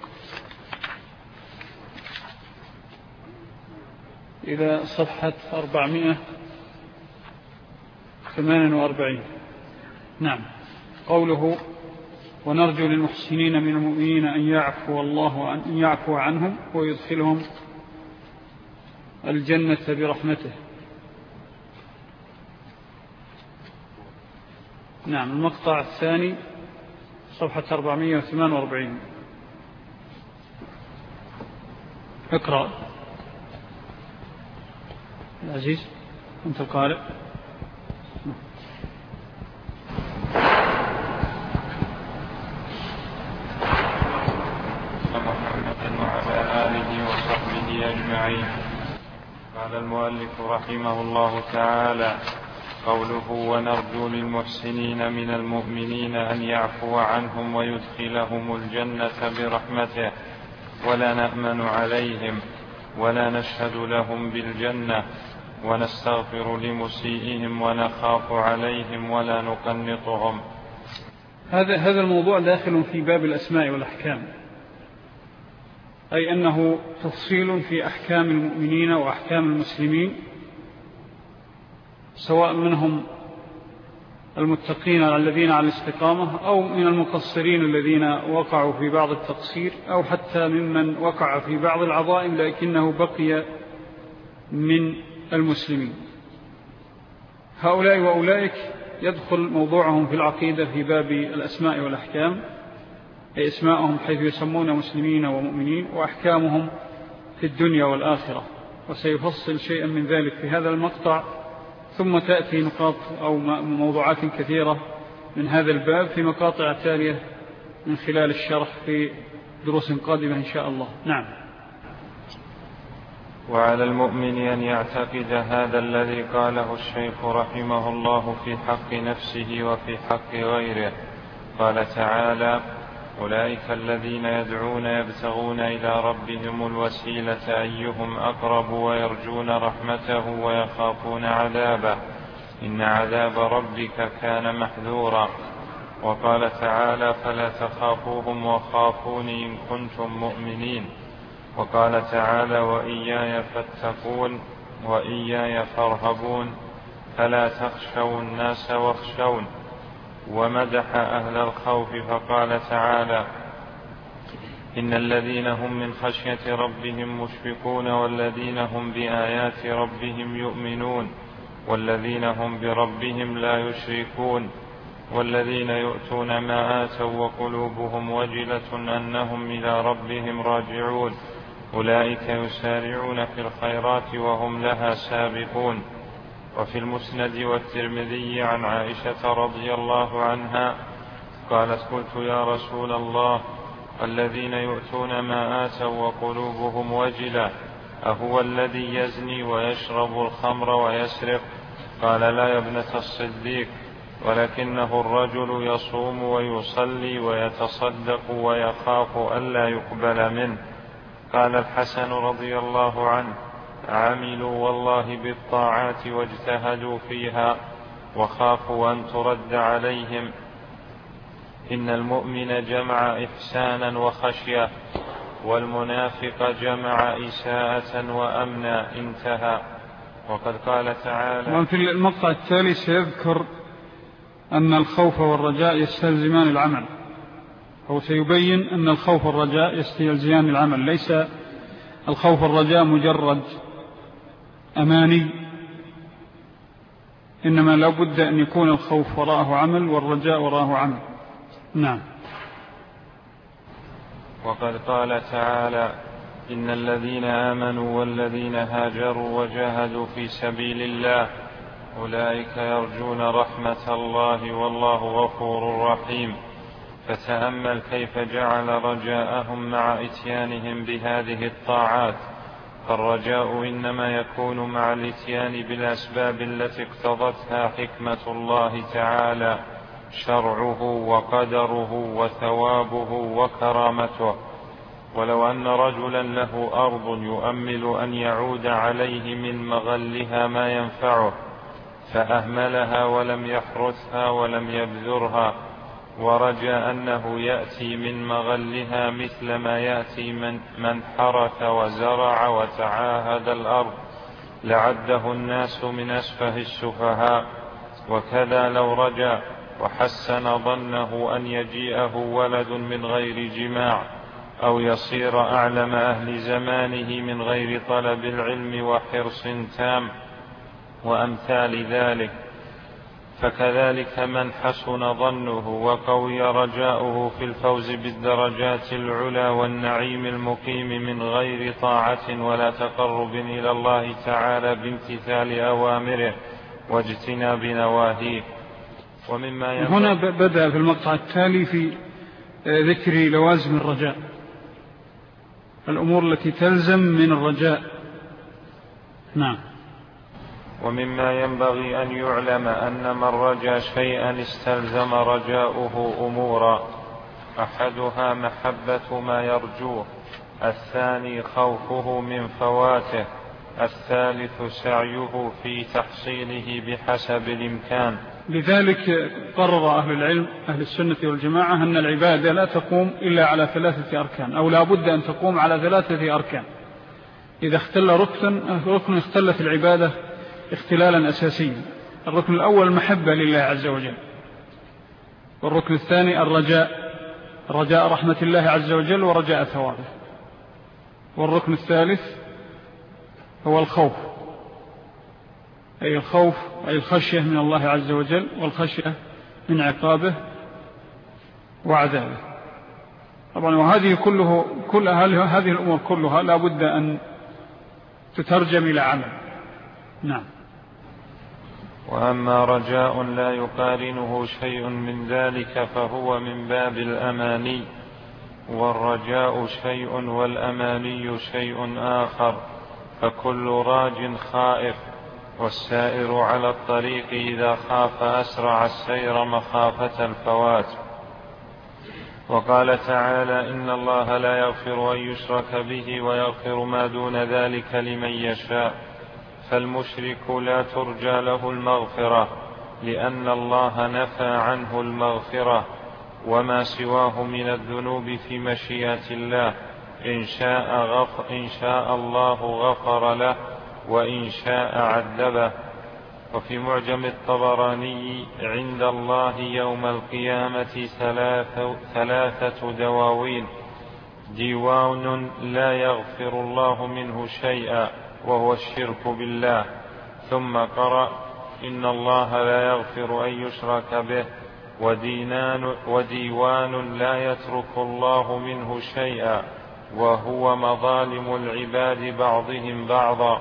إلى صفحة أربعمائة وثمانية وأربعين. نعم. قوله: ونرجو للمحسنين من المؤمنين أن يعفو الله أن يعفو عنهم ويدخلهم الجنة برحمته. نعم. المقطع الثاني صفحة أربعمائة وثمانية وأربعين. اقرأ العزيز، أنت القارئ. وعلى آله وصحبه أجمعين. قال المؤلف رحمه الله تعالى: قوله: ونرجو للمحسنين من المؤمنين أن يعفو عنهم ويدخلهم الجنة برحمته، ولا نأمن عليهم ولا نشهد لهم بالجنة، ونستغفر لمسيئهم ونخاف عليهم ولا نقنطهم. هذا هذا الموضوع داخل في باب الأسماء والأحكام، أي أنه تفصيل في أحكام المؤمنين وأحكام المسلمين، سواء منهم المتقين الذين على الاستقامة أو من المقصرين الذين وقعوا في بعض التقصير، أو حتى ممن وقع في بعض العظائم لكنه بقي من المسلمين. هؤلاء وأولئك يدخل موضوعهم في العقيدة في باب الأسماء والأحكام، أي اسماءهم حيث يسمون مسلمين ومؤمنين، وأحكامهم في الدنيا والآخرة، وسيفصل شيئا من ذلك في هذا المقطع، ثم تأتي نقاط أو موضوعات كثيرة من هذا الباب في مقاطع تالية من خلال الشرح في دروس قادمة إن شاء الله. نعم. وعلى المؤمن أن يعتقد هذا الذي قاله الشيخ رحمه الله في حق نفسه وفي حق غيره. قال تعالى: أولئك الذين يدعون يبتغون إلى ربهم الوسيلة أيهم أقرب ويرجون رحمته ويخافون عذابه. إن عذاب ربك كان محذورا. وقال تعالى فلا تخافوهم وخافون إن كنتم مؤمنين. وقال تعالى وإياي فاتقون وإياي فارهبون فلا تخشوا الناس واخشون. ومدح أهل الخوف فقال تعالى إن الذين هم من خشية ربهم مشفقون والذين هم بآيات ربهم يؤمنون والذين هم بربهم لا يشركون والذين يؤتون ما آتوا وقلوبهم وجلة أنهم إلى ربهم راجعون أولئك يسارعون في الخيرات وهم لها سابقون. وفي المسند والترمذي عن عائشة رضي الله عنها قالت قلت يا رسول الله الذين يؤتون ما آتوا وقلوبهم وجلة أهو الذي يزني ويشرب الخمر ويسرق؟ قال لا يا ابنة الصديق ولكنه الرجل يصوم ويصلي ويتصدق ويخاف ألا يقبل منه. قال الحسن رضي الله عنه عملوا والله بالطاعات واجتهدوا فيها وخافوا أن ترد عليهم. إن المؤمن جمع إحسانا وخشية والمنافق جمع إساءة وأمنا. انتهى. وقد قال تعالى. وفي المقطع التالي سيذكر أن الخوف والرجاء يستلزمان العمل، أو سيبين أن الخوف والرجاء يستلزمان العمل، ليس الخوف والرجاء مجرد أماني، إنما لا بد أن يكون الخوف وراءه عمل والرجاء وراءه عمل. نعم. وقد قال تعالى إن الذين آمنوا والذين هاجروا وجاهدوا في سبيل الله أولئك يرجون رحمة الله والله غفور رحيم. فتأمل كيف جعل رجاءهم مع إتيانهم بهذه الطاعات، فالرجاء إنما يكون مع الإتيان بالأسباب التي اقتضتها حكمة الله تعالى شرعه وقدره وثوابه وكرامته. ولو أن رجلا له أرض يؤمل أن يعود عليه من مغلها ما ينفعه فأهملها ولم يحرثها ولم يبذرها ورجى أنه يأتي من مغلها مثل ما يأتي من, من حرث وزرع وتعاهد الأرض لعده الناس من أسفه السفهاء. وكذا لو رجى وحسن ظنه أن يجيئه ولد من غير جماع أو يصير أعلم أهل زمانه من غير طلب العلم وحرص تام وأمثال ذلك، فكذلك من حسن ظنه وقوي رجاؤه في الفوز بالدرجات العلى والنعيم المقيم من غير طاعة ولا تقرب إلى الله تعالى بامتثال أوامره واجتناب نواهيه. ومما هنا بدأ في المقطع التالي في ذكر لوازم الرجاء، الأمور التي تلزم من الرجاء. نعم. ومما ينبغي أن يعلم أن من رجا شيئا استلزم رجاؤه أمورا، أحدها محبة ما يرجوه، الثاني خوفه من فواته، الثالث سعيه في تحصيله بحسب الإمكان. لذلك قرر أهل العلم أهل السنة والجماعة أن العبادة لا تقوم إلا على ثلاثة أركان، أو لا بد أن تقوم على ثلاثة أركان. إذا اختل ركن ركن اختلت العبادة اختلالا أساسيا. الركن الأول المحبة لله عز وجل، والركن الثاني الرجاء، رجاء رحمة الله عز وجل ورجاء ثوابه، والركن الثالث هو الخوف، أي الخوف أي الخشية من الله عز وجل والخشية من عقابه وعذابه. طبعا وهذه كله كل هذه الأمور كلها لا بد أن تترجم إلى عمل. نعم. وأما رجاء لا يقارنه شيء من ذلك فهو من باب الأماني، والرجاء شيء والأماني شيء آخر، فكل راج خائف، والسائر على الطريق إذا خاف أسرع السير مخافة الفوات. وقال تعالى إن الله لا يغفر أن يشرك به ويغفر ما دون ذلك لمن يشاء، فالمشرك لا ترجى له المغفرة لأن الله نفى عنه المغفرة، وما سواه من الذنوب في مشيئة الله، إن شاء, غف إن شاء الله غفر له وإن شاء عذبه. وفي معجم الطبراني عند الله يوم القيامة ثلاثة, ثلاثة دواوين: ديوان لا يغفر الله منه شيئا وهو الشرك بالله، ثم قرأ: إن الله لا يغفر أن يشرك به، ودينان وديوان لا يترك الله منه شيئا وهو مظالم العباد بعضهم بعضا،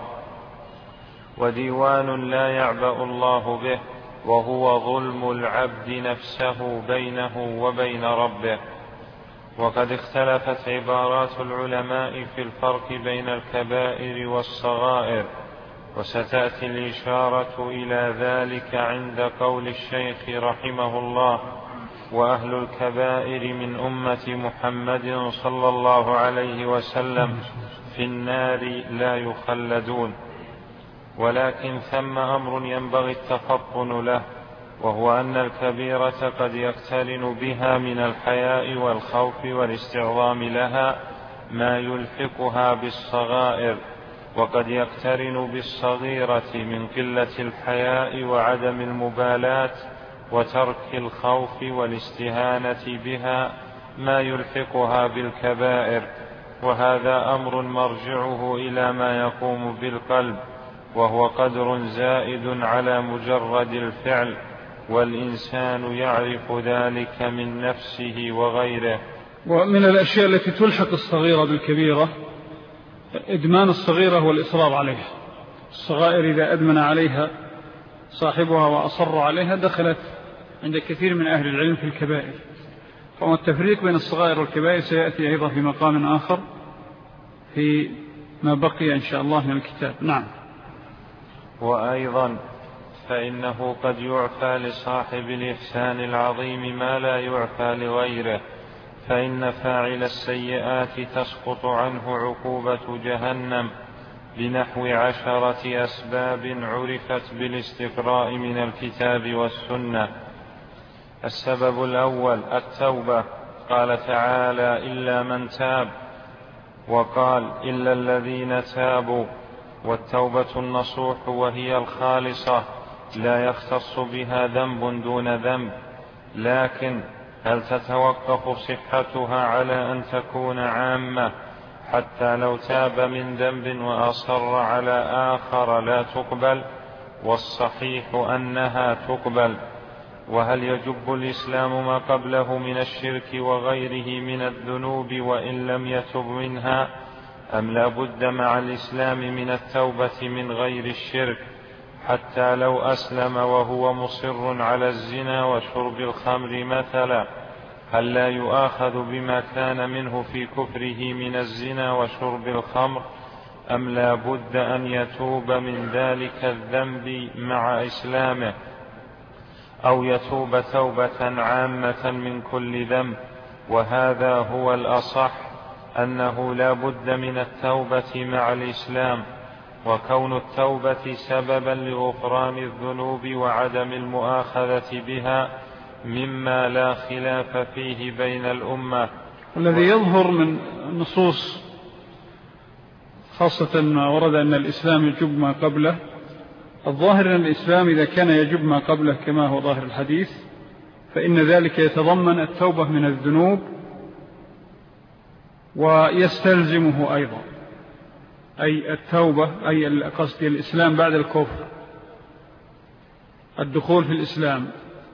وديوان لا يعبأ الله به وهو ظلم العبد نفسه بينه وبين ربه. وقد اختلفت عبارات العلماء في الفرق بين الكبائر والصغائر، وستأتي الإشارة إلى ذلك عند قول الشيخ رحمه الله: وأهل الكبائر من أمة محمد صلى الله عليه وسلم في النار لا يخلدون. ولكن ثم أمر ينبغي التفطن له، وهو أن الكبيرة قد يقترن بها من الحياء والخوف والاستعظام لها ما يلحقها بالصغائر، وقد يقترن بالصغيرة من قلة الحياء وعدم المبالاة وترك الخوف والاستهانة بها ما يلحقها بالكبائر، وهذا أمر مرجعه إلى ما يقوم بالقلب، وهو قدر زائد على مجرد الفعل، والإنسان يعرف ذلك من نفسه وغيره. ومن الأشياء التي تلحق الصغيرة بالكبيرة إدمان الصغيرة والإصرار عليها. الصغائر إذا أدمن عليها صاحبها وأصر عليها دخلت عند كثير من أهل العلم في الكبائر. فما التفريق بين الصغائر والكبائر سيأتي أيضا في مقام آخر في ما بقي إن شاء الله من الكتاب. نعم. وأيضا فإنه قد يعفى لصاحب الإحسان العظيم ما لا يعفى لغيره، فإن فاعل السيئات تسقط عنه عقوبة جهنم بنحو عشرة أسباب عرفت بالاستقراء من الكتاب والسنة. السبب الأول التوبة، قال تعالى: إلا من تاب، وقال: إلا الذين تابوا. والتوبة النصوح وهي الخالصة لا يختص بها ذنب دون ذنب، لكن هل تتوقف صحتها على أن تكون عامة حتى لو تاب من ذنب وأصر على آخر لا تقبل؟ والصحيح أنها تقبل. وهل يجب الإسلام ما قبله من الشرك وغيره من الذنوب وإن لم يتب منها، أم لا بد مع الإسلام من التوبة من غير الشرك حتى لو أسلم وهو مصر على الزنا وشرب الخمر مثلا؟ هل لا يؤاخذ بما كان منه في كفره من الزنا وشرب الخمر، أم لا بد أن يتوب من ذلك الذنب مع إسلامه، أو يتوب توبة عامة من كل ذنب؟ وهذا هو الأصح، أنه لا بد من التوبة مع الإسلام، وكون التوبة سببا لغفران الذنوب وعدم المؤاخذة بها مما لا خلاف فيه بين الأمة. الذي يظهر من النصوص خاصة ما ورد أن الإسلام يجب ما قبله، الظاهر أن الإسلام إذا كان يجب ما قبله كما هو ظاهر الحديث، فإن ذلك يتضمن التوبة من الذنوب ويستلزمه أيضا، أي التوبة أي قصد الإسلام بعد الكفر، الدخول في الإسلام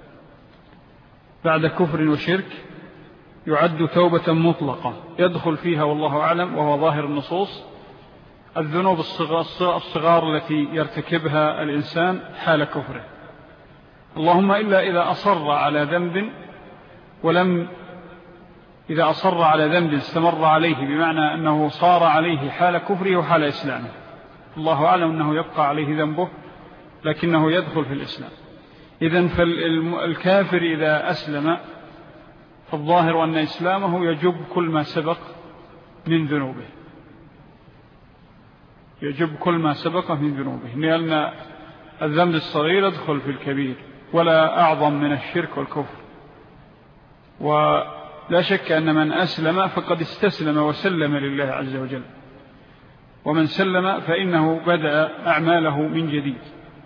بعد كفر وشرك يعد توبة مطلقة يدخل فيها والله أعلم، وهو ظاهر النصوص، الذنوب الصغار التي يرتكبها الإنسان حال كفره، اللهم إلا إذا أصر على ذنب ولم إذا أصر على ذنب استمر عليه، بمعنى أنه صار عليه حال كفره وحال إسلامه، الله أعلم أنه يبقى عليه ذنبه لكنه يدخل في الإسلام. إذن فالكافر إذا أسلم فالظاهر أن إسلامه يجب كل ما سبق من ذنوبه. يجب كل ما سبق من ذنوبه، لأن الذنب الصغير يدخل في الكبير، ولا أعظم من الشرك والكفر. ولا شك أن من أسلم فقد استسلم وسلم لله عز وجل، ومن سلم فإنه بدأ أعماله من جديد،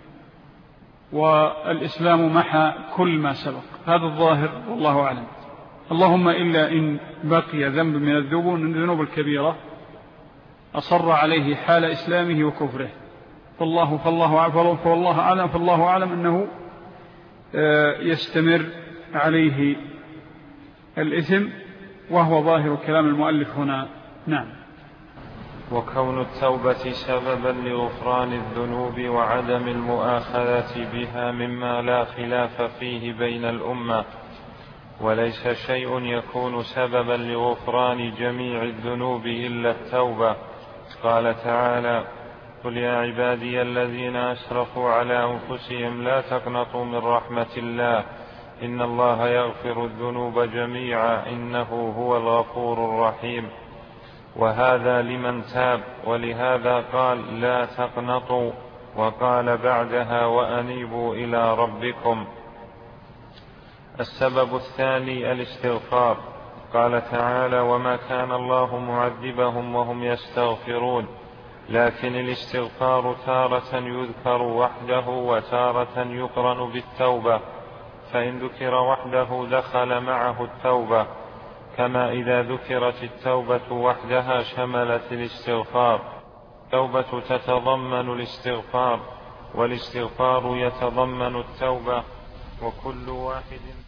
والإسلام محى كل ما سبق. هذا الظاهر والله أعلم. اللهم إلا إن بقي ذنب من الذنوب الكبيرة أصر عليه حال إسلامه وكفره، فالله فالله فالله أعلم فالله أعلم أنه يستمر عليه الإثم، وهو ظاهر كلام المؤلف هنا. نعم. وكون التوبة سببا لغفران الذنوب وعدم المؤاخذة بها مما لا خلاف فيه بين الأمة، وليس شيء يكون سببا لغفران جميع الذنوب إلا التوبة. قال تعالى: قل يا عبادي الذين أسرفوا على أنفسهم لا تقنطوا من رحمة الله إن الله يغفر الذنوب جميعا إنه هو الغفور الرحيم. وهذا لمن تاب، ولهذا قال لا تقنطوا، وقال بعدها وأنيبوا إلى ربكم. السبب الثاني الاستغفار. قال تعالى: وما كان الله معذبهم وهم يستغفرون. لكن الاستغفار تارة يذكر وحده وتارة يقرن بالتوبة، فإن ذكر وحده دخل معه التوبة، كما إذا ذكرت التوبة وحدها شملت الاستغفار. التوبة تتضمن الاستغفار، والاستغفار يتضمن التوبة، وكل واحد